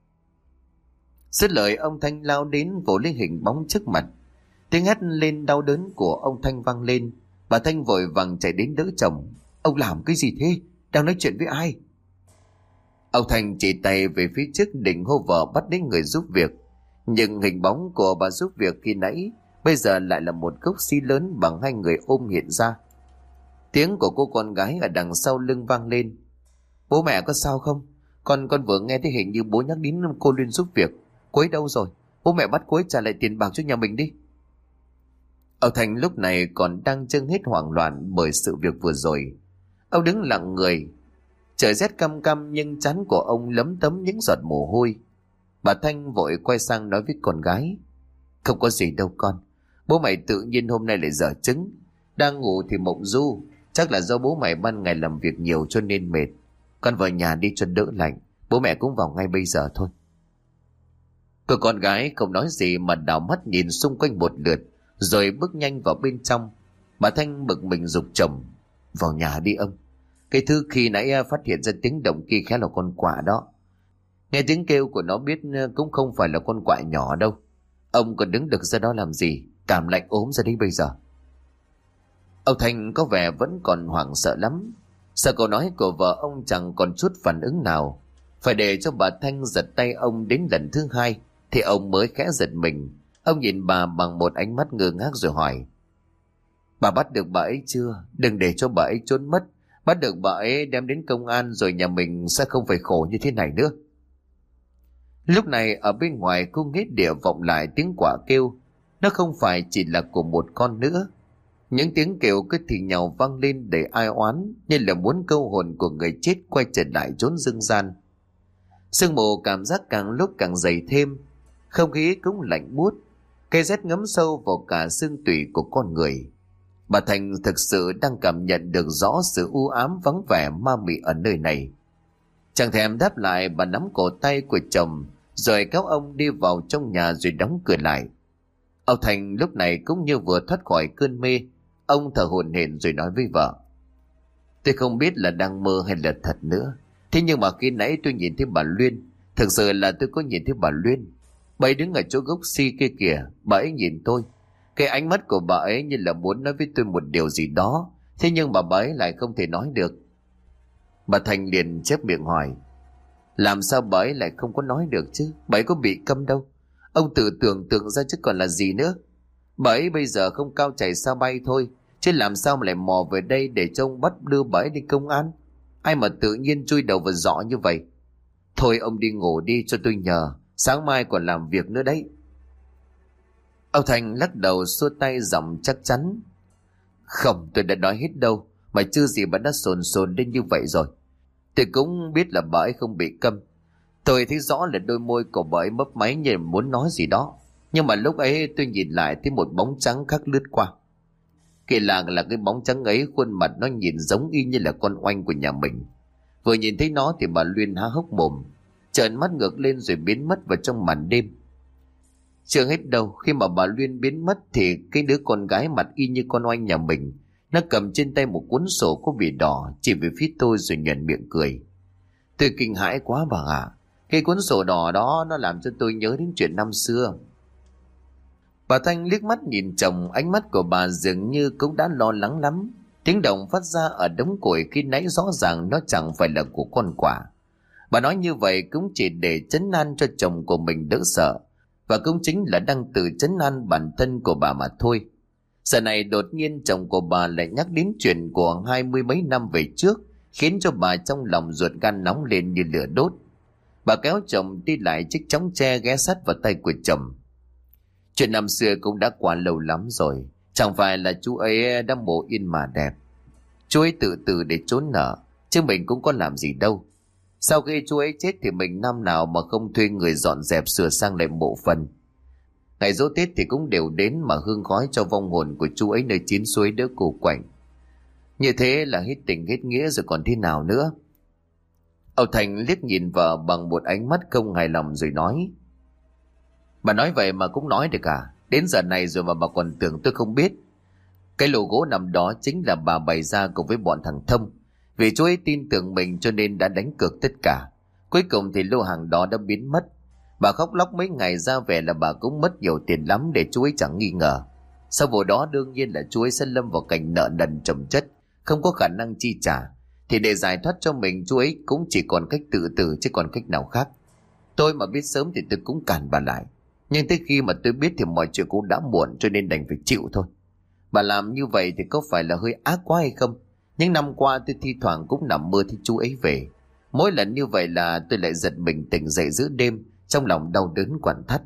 Dứt lời, ông Thanh lao đến vỗ lên hình bóng trước mặt. Tiếng hét lên đau đớn của ông Thanh vang lên. Bà Thanh vội vàng chạy đến đỡ chồng. Ông làm cái gì thế? Đang nói chuyện với ai? Ông Thanh chỉ tay về phía trước định hô vợ bắt đến người giúp việc. Nhưng hình bóng của bà giúp việc khi nãy bây giờ lại là một gốc xi lớn bằng hai người ôm hiện ra. Tiếng của cô con gái ở đằng sau lưng vang lên. Bố mẹ có sao không? Con con vừa nghe thấy hình như bố nhắc đến cô Luyên giúp việc. Cô ấy đâu rồi? Bố mẹ bắt cô ấy trả lại tiền bạc cho nhà mình đi. Ông Thành lúc này còn đang chân hết hoảng loạn bởi sự việc vừa rồi. Ông đứng lặng người. Trời rét căm căm nhưng trán của ông lấm tấm những giọt mồ hôi. Bà Thanh vội quay sang nói với con gái. Không có gì đâu con. Bố mày tự nhiên hôm nay lại dở trứng. Đang ngủ thì mộng du. Chắc là do bố mày ban ngày làm việc nhiều cho nên mệt. Con vào nhà đi cho đỡ lạnh. Bố mẹ cũng vào ngay bây giờ thôi. Cô con gái không nói gì mà đảo mắt nhìn xung quanh một lượt, rồi bước nhanh vào bên trong. Bà Thanh bực mình giục chồng. Vào nhà đi ông. Cái thứ khi nãy phát hiện ra tiếng động kia khá là con quạ đó. Nghe tiếng kêu của nó biết cũng không phải là con quạ nhỏ đâu. Ông còn đứng được ra đó làm gì? Cảm lạnh ốm ra đấy bây giờ. Ông Thành có vẻ vẫn còn hoảng sợ lắm. Sợ câu nói của vợ ông chẳng còn chút phản ứng nào. Phải để cho bà Thanh giật tay ông đến lần thứ hai thì ông mới khẽ giật mình. Ông nhìn bà bằng một ánh mắt ngơ ngác rồi hỏi. Bà bắt được bà ấy chưa? Đừng để cho bà ấy trốn mất. Bắt được bà ấy đem đến công an rồi nhà mình sẽ không phải khổ như thế này nữa. Lúc này ở bên ngoài cung hết địa vọng lại tiếng quạ kêu. Nó không phải chỉ là của một con nữa. Những tiếng kêu cứ thì nhau vang lên đầy ai oán, như là muốn câu hồn của người chết quay trở lại chốn dương gian. Sương mù cảm giác càng lúc càng dày thêm, không khí cũng lạnh buốt, cái rét ngấm sâu vào cả xương tủy của con người. Bà Thành thực sự đang cảm nhận được rõ sự u ám vắng vẻ ma mị ở nơi này. Chẳng thèm đáp lại, bà nắm cổ tay của chồng rồi kéo ông đi vào trong nhà rồi đóng cửa lại. Ông Thành lúc này cũng như vừa thoát khỏi cơn mê. Ông thở hổn hển rồi nói với vợ: Tôi không biết là đang mơ hay là thật nữa. Thế nhưng mà khi nãy tôi nhìn thấy bà Luyên. Thực sự là tôi có nhìn thấy bà Luyên. Bà ấy đứng ở chỗ gốc si kia kìa. Bà ấy nhìn tôi. Cái ánh mắt của bà ấy như là muốn nói với tôi một điều gì đó. Thế nhưng mà bà ấy lại không thể nói được. Bà Thành liền chép miệng hỏi: Làm sao bà ấy lại không có nói được chứ? Bà ấy có bị câm đâu. Ông tự tưởng tượng ra chứ còn là gì nữa. Bà ấy bây giờ không cao chảy sao bay thôi, chứ làm sao mà lại mò về đây để cho ông bắt đưa bà ấy đi công an? Ai mà tự nhiên chui đầu vào giỏ như vậy? Thôi ông đi ngủ đi cho tôi nhờ, sáng mai còn làm việc nữa đấy. Ông Thành lắc đầu xua tay giọng chắc chắn: Không, tôi đã nói hết đâu, mà chưa gì bà đã sồn sồn lên như vậy rồi. Tôi cũng biết là bà ấy không bị câm. Tôi thấy rõ là đôi môi của bà ấy mấp máy như muốn nói gì đó. Nhưng mà lúc ấy tôi nhìn lại thấy một bóng trắng khác lướt qua. Kỳ lạ là cái bóng trắng ấy khuôn mặt nó nhìn giống y như là con oanh của nhà mình. Vừa nhìn thấy nó thì bà Luyên há hốc mồm, trợn mắt ngược lên rồi biến mất vào trong màn đêm. Chưa hết đâu, khi mà bà Luyên biến mất thì cái đứa con gái mặt y như con oanh nhà mình, nó cầm trên tay một cuốn sổ có bìa đỏ chỉ về phía tôi rồi nhoẻn miệng cười. Tôi kinh hãi quá bà ạ. Cái cuốn sổ đỏ đó nó làm cho tôi nhớ đến chuyện năm xưa. Bà Thanh liếc mắt nhìn chồng, ánh mắt của bà dường như cũng đã lo lắng lắm. Tiếng động phát ra ở đống củi khi nãy rõ ràng nó chẳng phải là của con Quả. Bà nói như vậy cũng chỉ để trấn an cho chồng của mình đỡ sợ, và cũng chính là đang tự trấn an bản thân của bà mà thôi. Giờ này đột nhiên chồng của bà lại nhắc đến chuyện của hai mươi mấy năm về trước, khiến cho bà trong lòng ruột gan nóng lên như lửa đốt. Bà kéo chồng đi lại chiếc chóng tre ghé sát vào tay của chồng. Chuyện năm xưa cũng đã qua lâu lắm rồi, chẳng phải là chú ấy đã mộ yên mà đẹp. Chú ấy tự tử để trốn nợ, chứ mình cũng có làm gì đâu. Sau khi chú ấy chết thì mình năm nào mà không thuê người dọn dẹp sửa sang lại mộ phần. Ngày dỗ Tết thì cũng đều đến mà hương khói cho vong hồn của chú ấy nơi chín suối đỡ cổ quạnh. Như thế là hết tình hết nghĩa rồi còn thế nào nữa. Âu Thành liếc nhìn vợ bằng một ánh mắt không hài lòng rồi nói: Bà nói vậy mà cũng nói được à? Đến giờ này rồi mà bà còn tưởng tôi không biết. Cái lô gỗ nằm đó chính là bà bày ra cùng với bọn thằng Thông. Vì chú ấy tin tưởng mình cho nên đã đánh cược tất cả. Cuối cùng thì lô hàng đó đã biến mất. Bà khóc lóc mấy ngày ra vẻ là bà cũng mất nhiều tiền lắm để chú ấy chẳng nghi ngờ. Sau vụ đó đương nhiên là chú ấy sẽ lâm vào cảnh nợ nần chồng chất, không có khả năng chi trả. Thì để giải thoát cho mình, chú ấy cũng chỉ còn cách tự tử chứ còn cách nào khác. Tôi mà biết sớm thì tôi cũng cản bà lại. Nhưng tới khi mà tôi biết thì mọi chuyện cũng đã muộn, cho nên đành phải chịu thôi. Bà làm như vậy thì có phải là hơi ác quá hay không? Những năm qua tôi thi thoảng cũng nằm mơ thấy chú ấy về. Mỗi lần như vậy là tôi lại giật mình tỉnh dậy giữa đêm, trong lòng đau đớn quặn thắt.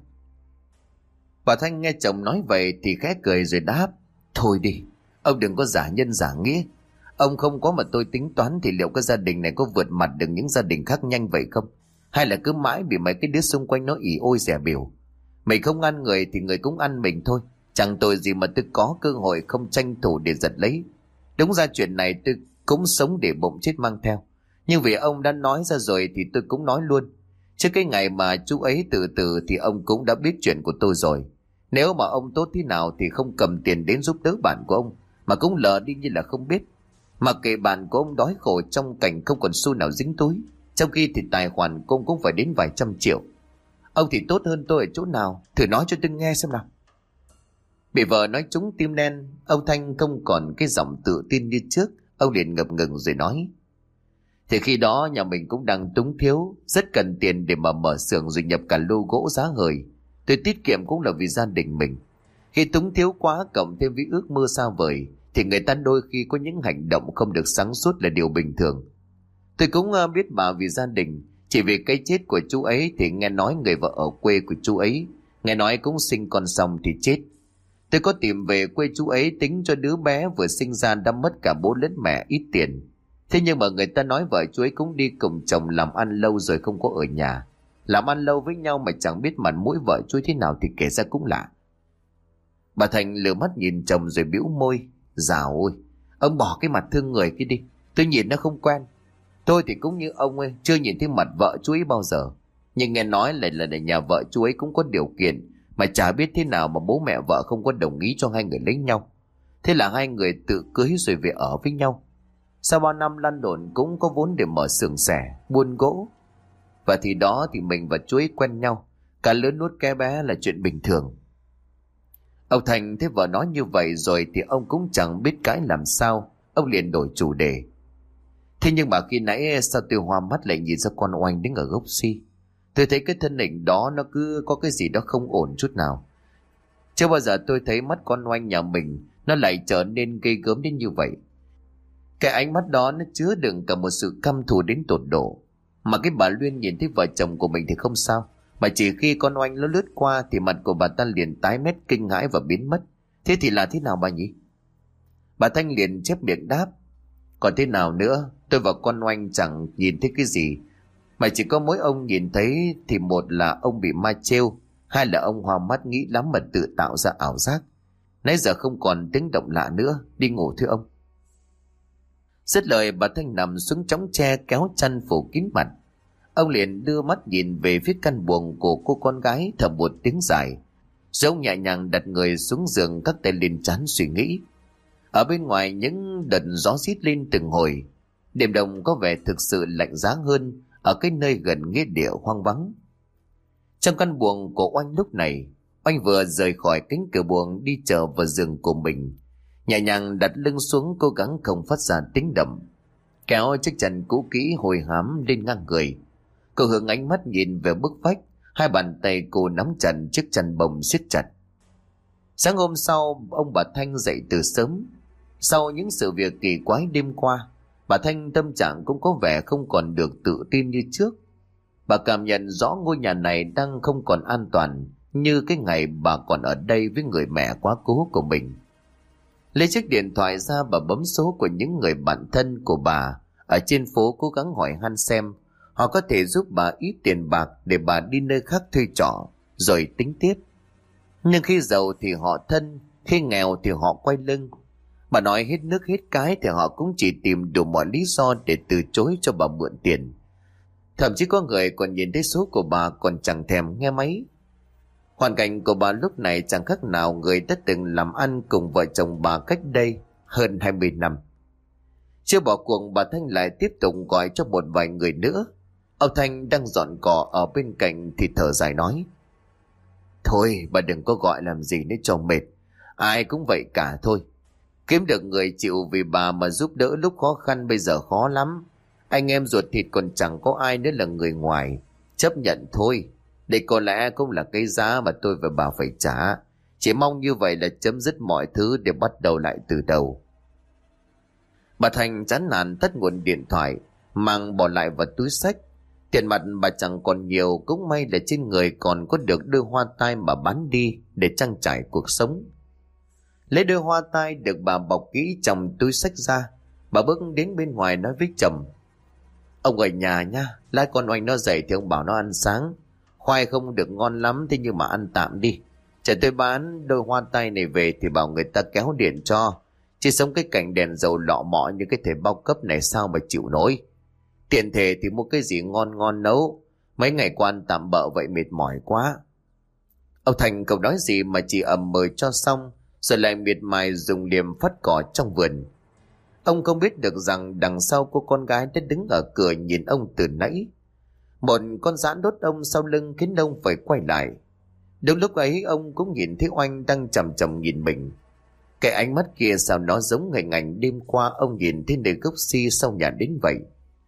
Bà Thanh nghe chồng nói vậy thì khẽ cười rồi đáp: Thôi đi, ông đừng có giả nhân giả nghĩa. Ông không có mà tôi tính toán thì liệu cái gia đình này có vượt mặt được những gia đình khác nhanh vậy không? Hay là cứ mãi bị mấy cái đứa xung quanh nó ỉ ôi dè biểu. Mình không ăn người thì người cũng ăn mình thôi. Chẳng tội gì mà tôi có cơ hội không tranh thủ để giật lấy. Đúng ra chuyện này tôi cũng sống để bụng chết mang theo. Nhưng vì ông đã nói ra rồi thì tôi cũng nói luôn. Trước cái ngày mà chú ấy tự tử thì ông cũng đã biết chuyện của tôi rồi. Nếu mà ông tốt thế nào thì không cầm tiền đến giúp đỡ bạn của ông, mà cũng lờ đi như là không biết. Mặc kệ bạn của ông đói khổ trong cảnh không còn xu nào dính túi, trong khi thì tài khoản của ông cũng phải đến vài trăm triệu. Ông thì tốt hơn tôi ở chỗ nào? Thử nói cho tôi nghe xem nào. Bị vợ nói trúng tim đen, ông Thanh không còn cái giọng tự tin như trước. Ông liền ngập ngừng rồi nói: Thì khi đó nhà mình cũng đang túng thiếu, rất cần tiền để mà mở xưởng rồi nhập cả lô gỗ giá hời. Tôi tiết kiệm cũng là vì gia đình mình. Khi túng thiếu quá cộng thêm với ước mơ xa vời thì người ta đôi khi có những hành động không được sáng suốt là điều bình thường. Tôi cũng biết bà vì gia đình. Chỉ vì cái chết của chú ấy thì nghe nói người vợ ở quê của chú ấy, nghe nói cũng sinh con xong thì chết. Tôi có tìm về quê chú ấy tính cho đứa bé vừa sinh ra đã mất cả bố lẫn mẹ ít tiền. Thế nhưng mà người ta nói vợ chú ấy cũng đi cùng chồng làm ăn lâu rồi không có ở nhà. Làm ăn lâu với nhau mà chẳng biết mặt mũi vợ chú ấy thế nào thì kể ra cũng lạ. Bà Thành lừa mắt nhìn chồng rồi bĩu môi. Dào ôi, ông bỏ cái mặt thương người kia đi. Tôi nhìn nó không quen. Tôi thì cũng như ông ấy, chưa nhìn thấy mặt vợ chú ấy bao giờ. Nhưng nghe nói lại là để nhà vợ chú ấy cũng có điều kiện, mà chả biết thế nào mà bố mẹ vợ không có đồng ý cho hai người lấy nhau. Thế là hai người tự cưới rồi về ở với nhau. Sau bao năm lăn lộn cũng có vốn để mở xưởng xẻ, buôn gỗ. Và thì đó thì mình và chú ấy quen nhau. Cả lớn nuốt cái bé là chuyện bình thường. Ông Thành thấy vợ nói như vậy rồi thì ông cũng chẳng biết cãi làm sao. Ông liền đổi chủ đề. Thế nhưng mà khi nãy sao tôi hoa mắt lại nhìn ra con Oanh đứng ở gốc si. Tôi thấy cái thân hình đó nó cứ có cái gì đó không ổn chút nào. Chưa bao giờ tôi thấy mắt con Oanh nhà mình nó lại trở nên ghê gớm đến như vậy. Cái ánh mắt đó nó chứa đựng cả một sự căm thù đến tột độ. Mà cái bà Luyên nhìn thấy vợ chồng của mình thì không sao, mà chỉ khi con Oanh nó lướt qua thì mặt của bà ta liền tái mét kinh hãi và biến mất. Thế thì là thế nào bà nhỉ? Bà Thanh liền chép miệng đáp. Còn thế nào nữa, tôi và con Oanh chẳng nhìn thấy cái gì, mà chỉ có mỗi ông nhìn thấy thì một là ông bị ma trêu, hai là ông hoa mắt nghĩ lắm mà tự tạo ra ảo giác. Nãy giờ không còn tiếng động lạ nữa, đi ngủ thưa ông. Dứt lời bà Thanh nằm xuống chõng tre kéo chăn phủ kín mặt. Ông liền đưa mắt nhìn về phía căn buồng của cô con gái, thở một tiếng dài, rồi ông nhẹ nhàng đặt người xuống giường, các tay lên trán suy nghĩ. Ở bên ngoài những đợt gió rít lên từng hồi. Đêm đông có vẻ thực sự lạnh giá hơn ở cái nơi gần nghĩa địa hoang vắng. Trong căn buồng của Oanh lúc này, Oanh vừa rời khỏi cánh cửa buồng đi trở vào giường của mình, nhẹ nhàng đặt lưng xuống, cố gắng không phát ra tiếng động, kéo chiếc chăn cũ kỹ hồi hám lên ngang người. Cô hướng ánh mắt nhìn về bức vách, hai bàn tay cô nắm chặt chiếc chăn bông siết chặt. Sáng hôm sau, ông bà Thanh dậy từ sớm. Sau những sự việc kỳ quái đêm qua, bà Thanh tâm trạng cũng có vẻ không còn được tự tin như trước. Bà cảm nhận rõ ngôi nhà này đang không còn an toàn như cái ngày bà còn ở đây với người mẹ quá cố của mình. Lấy chiếc điện thoại ra, bà bấm số của những người bạn thân của bà ở trên phố, cố gắng hỏi han xem họ có thể giúp bà ít tiền bạc để bà đi nơi khác thuê trọ rồi tính tiếp. Nhưng khi giàu thì họ thân, khi nghèo thì họ quay lưng. Bà nói hết nước hết cái thì họ cũng chỉ tìm đủ mọi lý do để từ chối cho bà mượn tiền. Thậm chí có người còn nhìn thấy số của bà còn chẳng thèm nghe máy. Hoàn cảnh của bà lúc này chẳng khác nào người đã từng làm ăn cùng vợ chồng bà cách đây hơn hai mươi năm. Chưa bỏ cuộc, bà Thanh lại tiếp tục gọi cho một vài người nữa. Ông Thanh đang dọn cỏ ở bên cạnh thì thở dài nói: Thôi bà đừng có gọi làm gì nữa cho mệt. Ai cũng vậy cả thôi. Kiếm được người chịu vì bà mà giúp đỡ lúc khó khăn bây giờ khó lắm. Anh em ruột thịt còn chẳng có ai nữa là người ngoài. Chấp nhận thôi. Đây có lẽ cũng là cái giá mà tôi và bà phải trả. Chỉ mong như vậy là chấm dứt mọi thứ để bắt đầu lại từ đầu. Bà Thành chán nản tắt nguồn điện thoại, mang bỏ lại vào túi xách. Tiền mặt bà chẳng còn nhiều, cũng may là trên người còn có được đôi hoa tai mà bán đi để trang trải cuộc sống. Lấy đôi hoa tai được bà bọc kỹ trong túi xách ra, bà bước đến bên ngoài nói với chồng: Ông ở nhà nha, lát con Oanh nó dậy thì ông bảo nó ăn sáng. Khoai không được ngon lắm, thế nhưng mà ăn tạm đi. Chờ tôi bán đôi hoa tai này về thì bảo người ta kéo điện cho. Chứ sống cái cảnh đèn dầu lọ mọ như cái thể bao cấp này sao mà chịu nổi. Tiện thể thì mua cái gì ngon ngon nấu. Mấy ngày qua ăn tạm bợ vậy mệt mỏi quá. Ông Thành không nói gì mà chỉ ầm mời cho xong, rồi lại miệt mài dùng liềm phất cỏ trong vườn. Ông không biết được rằng đằng sau cô con gái đã đứng ở cửa nhìn ông từ nãy. Một con giãn đốt ông sau lưng khiến ông phải quay lại. Đúng lúc ấy ông cũng nhìn thấy Oanh đang chằm chằm nhìn mình. Cái ánh mắt kia sao nó giống hình ảnh đêm qua ông nhìn thấy nơi gốc si sau nhà đến vậy.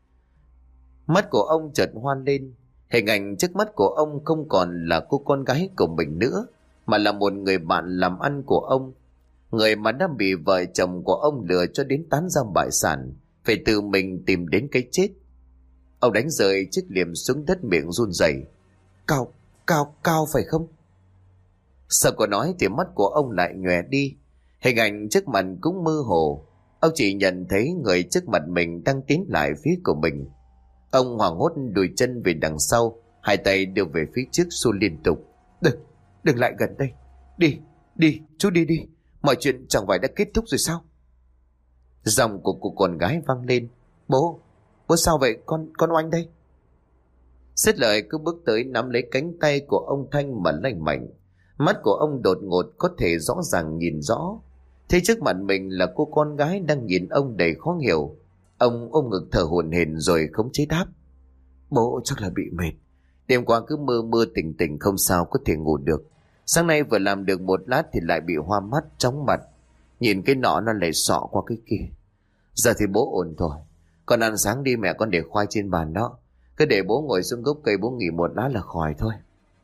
Mắt của ông chợt hoan lên. Hình ảnh trước mắt của ông không còn là cô con gái của mình nữa, mà là một người bạn làm ăn của ông. Người mà đã bị vợ chồng của ông lừa cho đến tán ra bại sản, phải tự mình tìm đến cái chết. Ông đánh rơi chiếc liềm xuống đất, miệng run rẩy. Cao, cao, cao phải không? Sau câu nói thì mắt của ông lại nhòe đi. Hình ảnh trước mặt cũng mơ hồ. Ông chỉ nhận thấy người trước mặt mình đang tiến lại phía của mình. Ông hoảng hốt đùi chân về đằng sau, hai tay đưa về phía trước xua liên tục. Đừng, đừng lại gần đây. Đi, đi, chú đi đi. Mọi chuyện chẳng phải đã kết thúc rồi sao? Giọng của cô con gái vang lên. Bố, bố sao vậy? Con, con Oanh đây. Xét lời cứ bước tới nắm lấy cánh tay của ông Thanh mà lanh mạnh. Mắt của ông đột ngột có thể rõ ràng nhìn rõ. Thế trước mặt mình là cô con gái đang nhìn ông đầy khó hiểu. Ông ôm ngực thở hổn hển rồi khống chế đáp. Bố chắc là bị mệt. Đêm qua cứ mơ mơ tỉnh tỉnh không sao có thể ngủ được. Sáng nay vừa làm được một lát thì lại bị hoa mắt, chóng mặt. Nhìn cái nọ nó lại sọ qua cái kia. Giờ thì bố ổn thôi. Con ăn sáng đi, mẹ con để khoai trên bàn đó. Cứ để bố ngồi xuống gốc cây, bố nghỉ một lát là khỏi thôi.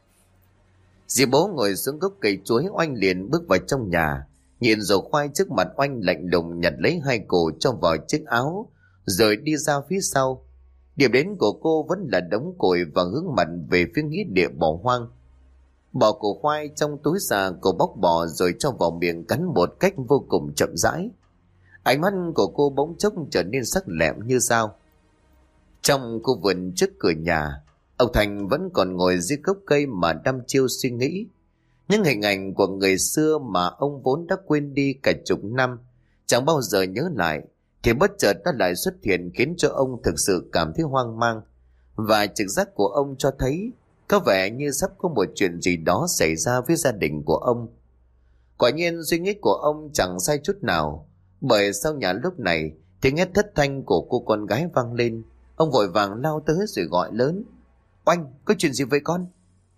Dì bố ngồi xuống gốc cây chuối, Oanh liền bước vào trong nhà. Nhìn rổ khoai trước mặt Oanh lạnh lùng nhặt lấy hai củ cho vào chiếc áo, rồi đi ra phía sau. Điểm đến của cô vẫn là đống củi và hướng mặt về phía nghĩa địa bỏ hoang. Bỏ củ khoai trong túi ra, cô bóc bỏ rồi cho vào miệng cắn một cách vô cùng chậm rãi. Ánh mắt của cô bỗng chốc trở nên sắc lẹm như dao. Trong khu vườn trước cửa nhà, ông Thành vẫn còn ngồi dưới gốc cây mà đăm chiêu suy nghĩ. Những hình ảnh của người xưa mà ông vốn đã quên đi cả chục năm, chẳng bao giờ nhớ lại, thì bất chợt đã lại xuất hiện, khiến cho ông thực sự cảm thấy hoang mang. Và trực giác của ông cho thấy có vẻ như sắp có một chuyện gì đó xảy ra với gia đình của ông. Quả nhiên suy nghĩ của ông chẳng sai chút nào, bởi sau nhà lúc này tiếng hét thất thanh của cô con gái vang lên. Ông vội vàng lao tới rồi gọi lớn. Oanh, có chuyện gì với con?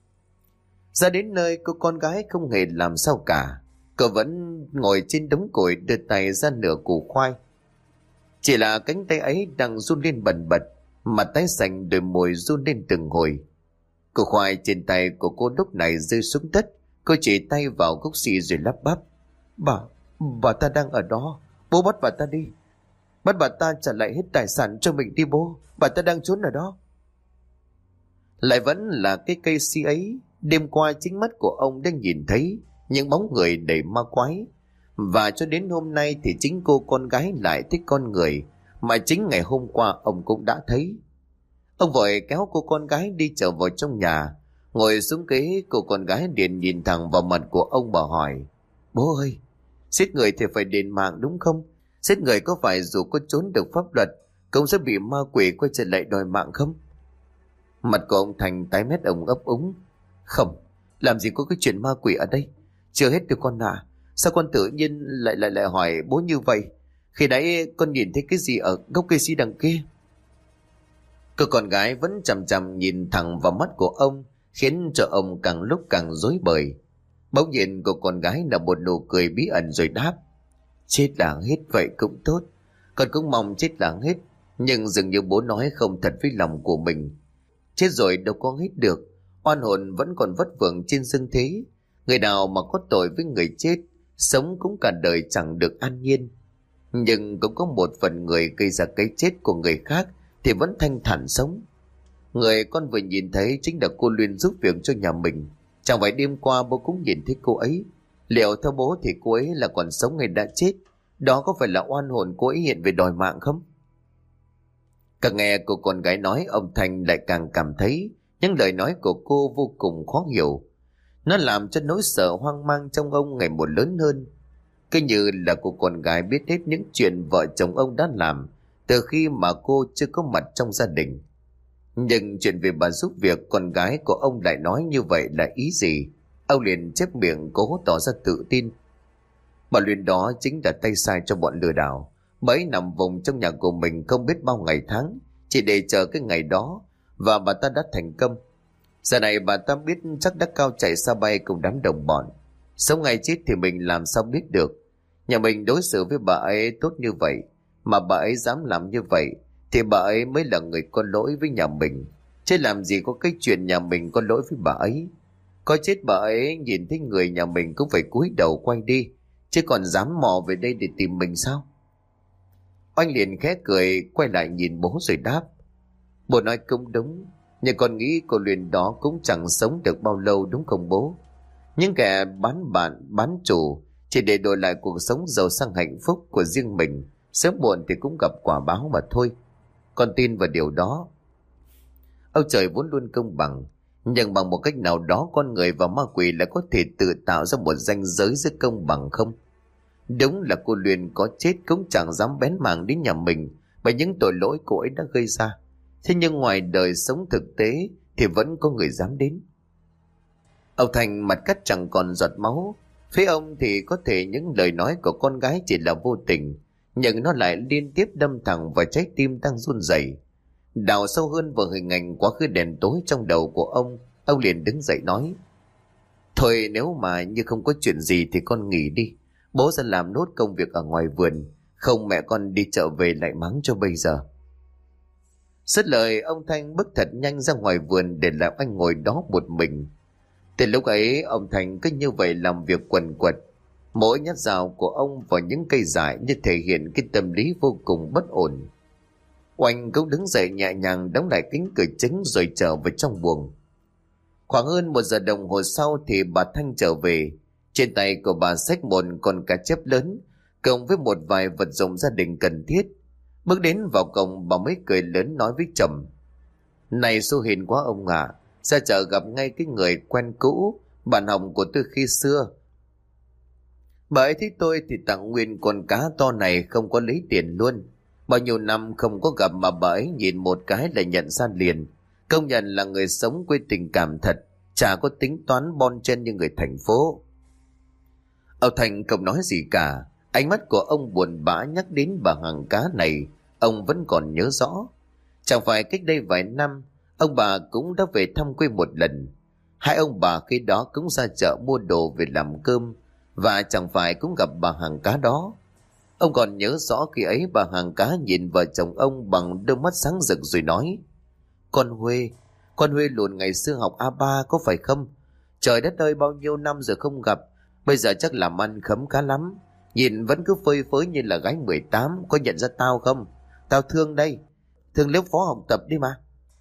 Ra đến nơi, cô con gái không hề làm sao cả. Cô vẫn ngồi trên đống củi, đưa tay ra nửa củ khoai. Chỉ là cánh tay ấy đang run lên bần bật, mặt tái xanh, đôi môi run lên từng hồi. Củ khoai trên tay của cô lúc này rơi xuống đất. Cô chỉ tay vào gốc xì rồi lắp bắp. Bà, bà ta đang ở đó. Bố bắt bà ta đi. Bắt bà ta trả lại hết tài sản cho mình đi bố. Bà ta đang trốn ở đó. Lại vẫn là cái cây si ấy. Đêm qua chính mắt của ông đang nhìn thấy những bóng người đầy ma quái. Và cho đến hôm nay thì chính cô con gái lại thích con người mà chính ngày hôm qua ông cũng đã thấy. Ông vội kéo cô con gái đi trở vào trong nhà. Ngồi xuống ghế, cô con gái liền nhìn thẳng vào mặt của ông mà hỏi. Bố ơi, giết người thì phải đền mạng đúng không? Giết người có phải dù có trốn được pháp luật cũng sẽ bị ma quỷ quay trở lại đòi mạng không? Mặt của ông Thành tái mét, ông ấp úng. Không, làm gì có cái chuyện ma quỷ ở đây. Chưa hết được con à. Sao con tự nhiên lại lại lại hỏi bố như vậy? Khi nãy con nhìn thấy cái gì ở gốc cây si đằng kia? Cô con gái vẫn chằm chằm nhìn thẳng vào mắt của ông, khiến cho ông càng lúc càng rối bời. Bỗng nhiên cô con gái là một nụ cười bí ẩn rồi đáp. Chết là hết vậy cũng tốt. Con cũng mong chết là hết. Nhưng dường như bố nói không thật với lòng của mình. Chết rồi đâu có hết được. Oan hồn vẫn còn vất vưởng trên dương thế. Người nào mà có tội với người chết, sống cũng cả đời chẳng được an nhiên. Nhưng cũng có một phần người gây ra cái chết của người khác thì vẫn thanh thản sống. Người con vừa nhìn thấy chính là cô Luyên giúp việc cho nhà mình. Chẳng phải đêm qua bố cũng nhìn thấy cô ấy. Liệu theo bố thì cô ấy là còn sống hay đã chết? Đó có phải là oan hồn cô ấy hiện về đòi mạng không? Càng nghe cô con gái nói, ông Thành lại càng cảm thấy những lời nói của cô vô cùng khó hiểu. Nó làm cho nỗi sợ hoang mang trong ông ngày một lớn hơn. Cứ như là cô con gái biết hết những chuyện vợ chồng ông đã làm từ khi mà cô chưa có mặt trong gia đình. Nhưng chuyện về bà giúp việc con gái của ông lại nói như vậy là ý gì? Ông liền chép miệng cố tỏ ra tự tin. Bà Luyện đó chính là tay sai cho bọn lừa đảo. Bà ấy nằm vùng trong nhà của mình không biết bao ngày tháng, chỉ để chờ cái ngày đó, và bà ta đã thành công. Giờ này bà ta biết chắc đã cao chạy xa bay cùng đám đồng bọn. Sống ngày chết thì mình làm sao biết được. Nhà mình đối xử với bà ấy tốt như vậy, mà bà ấy dám làm như vậy, thì bà ấy mới là người có lỗi với nhà mình. Chứ làm gì có cái chuyện nhà mình có lỗi với bà ấy. Có chết bà ấy nhìn thấy người nhà mình cũng phải cúi đầu quay đi, chứ còn dám mò về đây để tìm mình sao? Oanh liền khẽ cười, quay lại nhìn bố rồi đáp. Bố nói cũng đúng, nhưng con nghĩ cô Luyện đó cũng chẳng sống được bao lâu đúng không bố? Những kẻ bán bạn bán chủ chỉ để đổi lại cuộc sống giàu sang hạnh phúc của riêng mình, sớm muộn thì cũng gặp quả báo mà thôi. Con tin vào điều đó. Ông trời vốn luôn công bằng, nhưng bằng một cách nào đó con người và ma quỷ lại có thể tự tạo ra một ranh giới giữa công bằng không? Đúng là cô Luyện có chết cũng chẳng dám bén mảng đến nhà mình bởi những tội lỗi cô ấy đã gây ra. Thế nhưng ngoài đời sống thực tế thì vẫn có người dám đến. Ông Thành mặt cắt chẳng còn giọt máu. Phía ông thì có thể những lời nói của con gái chỉ là vô tình, nhưng nó lại liên tiếp đâm thẳng vào trái tim đang run rẩy. Đào sâu hơn vào hình ảnh quá khứ đèn tối trong đầu của ông, ông liền đứng dậy nói: Thôi nếu mà như không có chuyện gì thì con nghỉ đi. Bố sẽ làm nốt công việc ở ngoài vườn, không mẹ con đi chợ về lại mắng cho bây giờ. Dứt lời, ông Thanh bước thật nhanh ra ngoài vườn để làm anh ngồi đó một mình. Từ lúc ấy ông Thành cứ như vậy làm việc quần quật. Mỗi nhát dao của ông vào những cây dại như thể hiện cái tâm lý vô cùng bất ổn. Oanh cũng đứng dậy nhẹ nhàng đóng lại cánh cửa chính rồi trở về trong buồng. Khoảng hơn một giờ đồng hồ sau thì bà Thanh trở về. Trên tay của bà xách một con cá chép lớn cộng với một vài vật dụng gia đình cần thiết. Bước đến vào cổng, bà mới cười lớn nói với chồng: Này số hiền quá ông ạ, à, ra chợ gặp ngay cái người quen cũ, bạn học của tôi khi xưa. Bà ấy thích tôi thì tặng nguyên con cá to này, không có lấy tiền luôn. Bao nhiêu năm không có gặp mà bà ấy nhìn một cái là nhận ra liền. Công nhận là người sống quê tình cảm thật, chả có tính toán bon chen như người thành phố. Ông Thành không nói gì cả. Ánh mắt của ông buồn bã nhắc đến bà hàng cá này, ông vẫn còn nhớ rõ. Chẳng phải cách đây vài năm, ông bà cũng đã về thăm quê một lần. Hai ông bà khi đó cũng ra chợ mua đồ về làm cơm, và chẳng phải cũng gặp bà hàng cá đó. Ông còn nhớ rõ khi ấy bà hàng cá nhìn vợ chồng ông bằng đôi mắt sáng rực rồi nói: Con Huê, con Huê luôn ngày xưa học a ba có phải không? Trời đất ơi, bao nhiêu năm rồi không gặp, bây giờ chắc làm ăn khấm khá lắm. Nhìn vẫn cứ phơi phới như là gái mười tám, có nhận ra tao không? Tao thương đây, thương lớp phó học tập đi mà.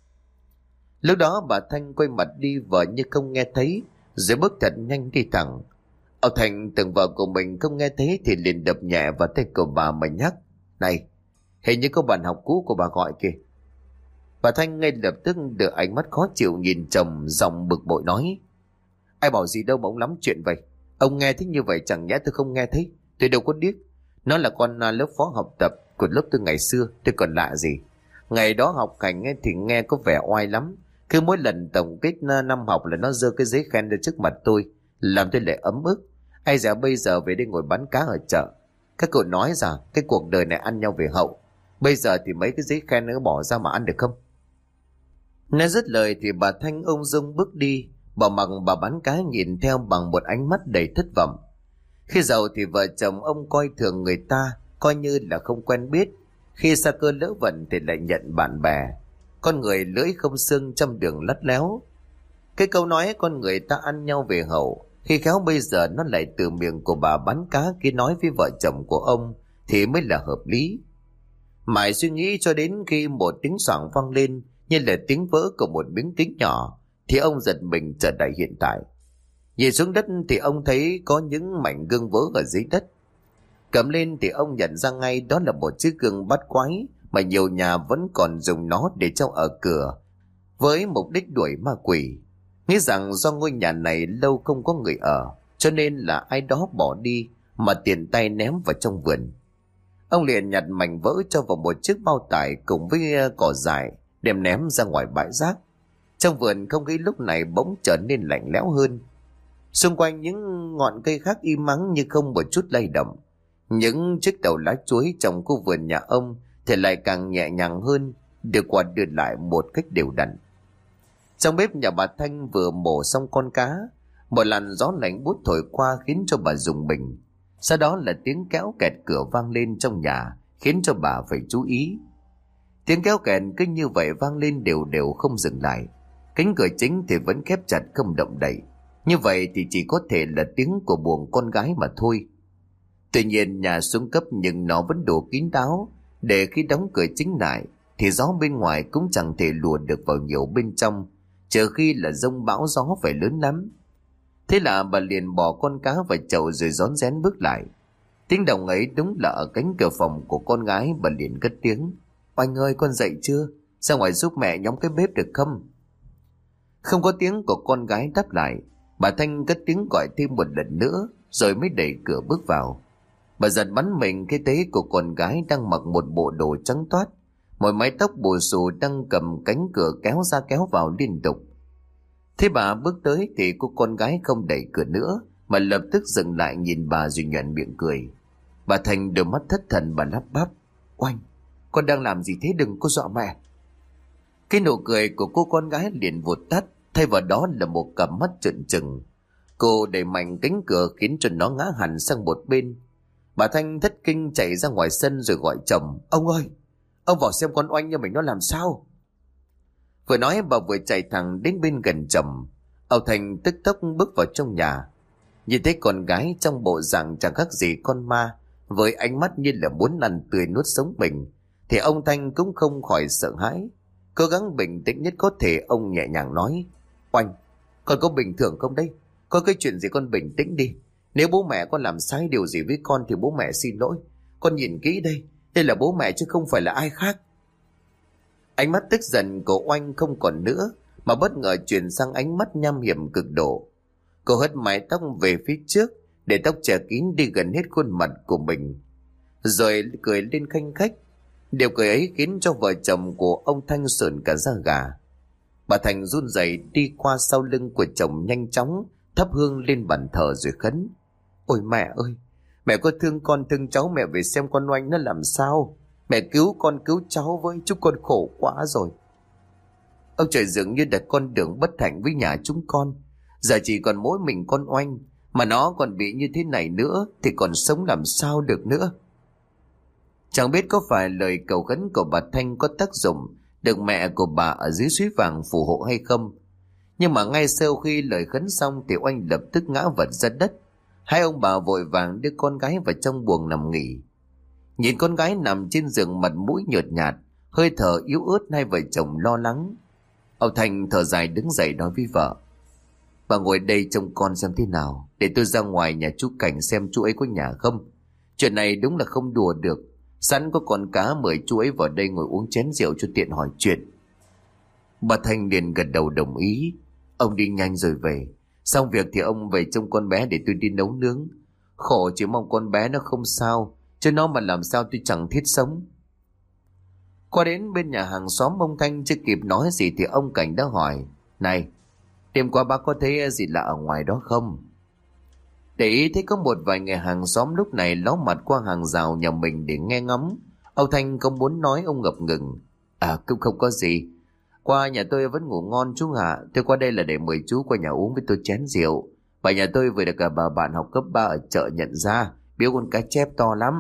Lúc đó bà Thanh quay mặt đi vợ như không nghe thấy, rồi bước thật nhanh đi thẳng. Ông Thành tưởng vợ của mình không nghe thấy thì liền đập nhẹ vào tay của bà mà nhắc: Này, hình như có bạn học cũ của bà gọi kìa. Bà Thanh ngay lập tức đưa ánh mắt khó chịu nhìn chồng, giọng bực bội nói: Ai bảo gì đâu mà ông lắm chuyện vậy? Ông nghe thích như vậy chẳng nhẽ tôi không nghe thấy? Tôi đâu có điếc. Nó là con lớp phó học tập của lớp tôi ngày xưa, tôi còn lạ gì. Ngày đó học hành thì nghe có vẻ oai lắm. Cứ mỗi lần tổng kết năm học là nó giơ cái giấy khen lên trước mặt tôi, làm tôi lại ấm ức. Ai giờ bây giờ về đây ngồi bán cá ở chợ. Các cậu nói rằng cái cuộc đời này ăn nhau về hậu. Bây giờ thì mấy cái giấy khen nữa bỏ ra mà ăn được không? Nói dứt lời thì bà Thanh ung dung bước đi. Bà mặc bà bán cá nhìn theo bằng một ánh mắt đầy thất vọng. Khi giàu thì vợ chồng ông coi thường người ta, coi như là không quen biết. Khi xa cơ lỡ vận thì lại nhận bạn bè. Con người lưỡi không xương trăm đường lắt léo. Cái câu nói con người ta ăn nhau về hậu, khi khéo bây giờ nó lại từ miệng của bà bán cá kia nói với vợ chồng của ông thì mới là hợp lý. Mãi suy nghĩ cho đến khi một tiếng xoảng vang lên như là tiếng vỡ của một miếng kính nhỏ, thì ông giật mình trở lại hiện tại. Nhìn xuống đất thì ông thấy có những mảnh gương vỡ ở dưới đất. Cầm lên thì ông nhận ra ngay đó là một chiếc gương bắt quái mà nhiều nhà vẫn còn dùng nó để treo ở cửa, với mục đích đuổi ma quỷ. Nghĩ rằng do ngôi nhà này lâu không có người ở, cho nên là ai đó bỏ đi mà tiện tay ném vào trong vườn. Ông liền nhặt mảnh vỡ cho vào một chiếc bao tải cùng với cỏ dại, đem ném ra ngoài bãi rác. Trong vườn không khí lúc này bỗng trở nên lạnh lẽo hơn. Xung quanh những ngọn cây khác im mắng như không một chút lay động. Những chiếc đầu lá chuối trong khu vườn nhà ông thì lại càng nhẹ nhàng hơn, được quạt đưa lại một cách đều đặn. Trong bếp nhà bà Thanh vừa mổ xong con cá, một làn gió lạnh buốt thổi qua khiến cho bà rùng mình. Sau đó là tiếng kéo kẹt cửa vang lên trong nhà, khiến cho bà phải chú ý. Tiếng kéo kẹt cứ như vậy vang lên đều đều không dừng lại. Cánh cửa chính thì vẫn khép chặt không động đậy. Như vậy thì chỉ có thể là tiếng của buồng con gái mà thôi. Tuy nhiên nhà xuống cấp nhưng nó vẫn đủ kín đáo, để khi đóng cửa chính lại thì gió bên ngoài cũng chẳng thể lùa được vào nhiều bên trong, trừ khi là giông bão gió phải lớn lắm. Thế là bà liền bỏ con cá vào chậu rồi rón rén bước lại. Tiếng động ấy đúng là ở cánh cửa phòng của con gái. Bà liền cất tiếng: Oanh ơi, con dậy chưa? Ra ngoài giúp mẹ nhóm cái bếp được không? Không có tiếng của con gái đáp lại. Bà Thanh cất tiếng gọi thêm một lần nữa rồi mới đẩy cửa bước vào. Bà giật bắn mình khi thấy của con gái đang mặc một bộ đồ trắng toát, một mái tóc bù xù đang cầm cánh cửa kéo ra kéo vào liên tục. Thế bà bước tới thì cô con gái không đẩy cửa nữa mà lập tức dừng lại nhìn bà rồi nhoẻn miệng cười. Bà Thành đôi mắt thất thần, bà lắp bắp: Oanh, con đang làm gì thế, đừng có dọa mẹ. Cái nụ cười của cô con gái liền vụt tắt, thay vào đó là một cặp mắt trợn trừng. Cô đẩy mạnh cánh cửa khiến cho nó ngã hẳn sang một bên. Bà Thanh thất kinh chạy ra ngoài sân rồi gọi chồng: Ông ơi, ông vào xem con Oanh nhà mình nó làm sao. Vừa nói bà vừa chạy thẳng đến bên gần chồng. Ông Thành tức tốc bước vào trong nhà. Nhìn thấy con gái trong bộ dạng chẳng khác gì con ma, với ánh mắt như là muốn ăn tươi nuốt sống mình, thì ông Thanh cũng không khỏi sợ hãi. Cố gắng bình tĩnh nhất có thể, ông nhẹ nhàng nói: Oanh, con có bình thường không đây? Có cái chuyện gì con bình tĩnh đi. Nếu bố mẹ con làm sai điều gì với con thì bố mẹ xin lỗi. Con nhìn kỹ đây, đây là bố mẹ chứ không phải là ai khác. Ánh mắt tức giận của Oanh không còn nữa, mà bất ngờ chuyển sang ánh mắt nham hiểm cực độ. Cô hất mái tóc về phía trước để tóc che kín đi gần hết khuôn mặt của mình, rồi cười lên khanh khách. Điều cười ấy khiến cho vợ chồng của ông Thanh sởn cả da gà. Bà Thành run rẩy đi qua sau lưng của chồng, nhanh chóng thắp hương lên bàn thờ rồi khấn: Ôi mẹ ơi, mẹ có thương con thương cháu, mẹ về xem con Oanh nó làm sao. Mẹ cứu con cứu cháu với, chúng con khổ quá rồi. Ông trời dường như đặt con đường bất hạnh với nhà chúng con. Giờ chỉ còn mỗi mình con Oanh, mà nó còn bị như thế này nữa thì còn sống làm sao được nữa. Chẳng biết có phải lời cầu khấn của bà Thanh có tác dụng được mẹ của bà ở dưới suối vàng phù hộ hay không. Nhưng mà ngay sau khi lời khấn xong thì Oanh lập tức ngã vật ra đất. Hai ông bà vội vàng đưa con gái vào trong buồng nằm nghỉ. Nhìn con gái nằm trên giường, mặt mũi nhợt nhạt, hơi thở yếu ớt, hai vợ chồng lo lắng. Ông Thành thở dài đứng dậy nói với vợ: Bà ngồi đây trông con xem thế nào, để tôi ra ngoài nhà chú Cảnh xem chú ấy có nhà không. Chuyện này đúng là không đùa được. Sẵn có con cá, mời chú ấy vào đây ngồi uống chén rượu cho tiện hỏi chuyện. Bà Thanh liền gật đầu đồng ý. Ông đi nhanh rồi về. Xong việc thì ông về trông con bé để tôi đi nấu nướng. Khổ chỉ mong con bé nó không sao, chứ nó mà làm sao tôi chẳng thiết sống. Qua đến bên nhà hàng xóm, ông Thanh chưa kịp nói gì thì ông Cảnh đã hỏi: Này, đêm qua bác có thấy gì lạ ở ngoài đó không? Để ý thấy có một vài người hàng xóm lúc này ló mặt qua hàng rào nhà mình để nghe ngóng. Ông Thanh không muốn nói, ông ngập ngừng: À, cũng không có gì. Qua nhà tôi vẫn ngủ ngon chú ạ. Tôi qua đây là để mời chú qua nhà uống với tôi chén rượu. Bà nhà tôi vừa được cả bà bạn học cấp ba ở chợ nhận ra, biếu con cá chép to lắm.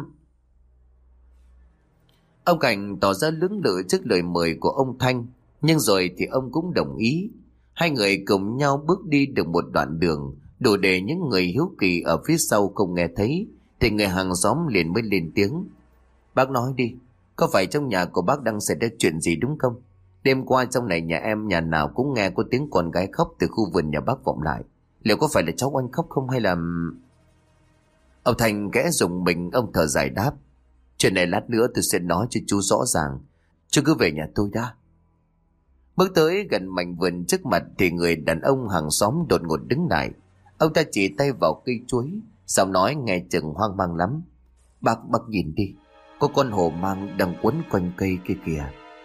Ông Cảnh tỏ ra lưỡng lự trước lời mời của ông Thanh, nhưng rồi thì ông cũng đồng ý. Hai người cùng nhau bước đi được một đoạn đường, đủ để những người hiếu kỳ ở phía sau không nghe thấy, thì người hàng xóm liền mới lên tiếng: Bác nói đi, có phải trong nhà của bác đang xảy ra chuyện gì đúng không? Đêm qua trong này nhà em nhà nào cũng nghe có tiếng con gái khóc từ khu vườn nhà bác vọng lại. Liệu có phải là cháu Oanh khóc không hay là... Ông Thành kẽ rùng mình, ông thở dài đáp: Chuyện này lát nữa tôi sẽ nói cho chú rõ ràng. Chú cứ về nhà tôi đã. Bước tới gần mảnh vườn trước mặt thì người đàn ông hàng xóm đột ngột đứng lại. Ông ta chỉ tay vào cây chuối, giọng nói nghe chừng hoang mang lắm: Bác, bác nhìn đi, có con hổ mang đang quấn quanh cây kia kìa.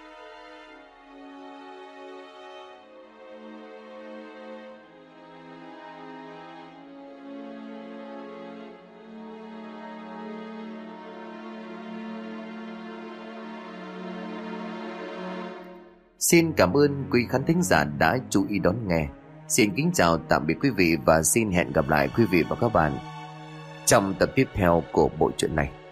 Xin cảm ơn quý khán thính giả đã chú ý đón nghe. Xin kính chào tạm biệt quý vị và xin hẹn gặp lại quý vị và các bạn trong tập tiếp theo của bộ truyện này.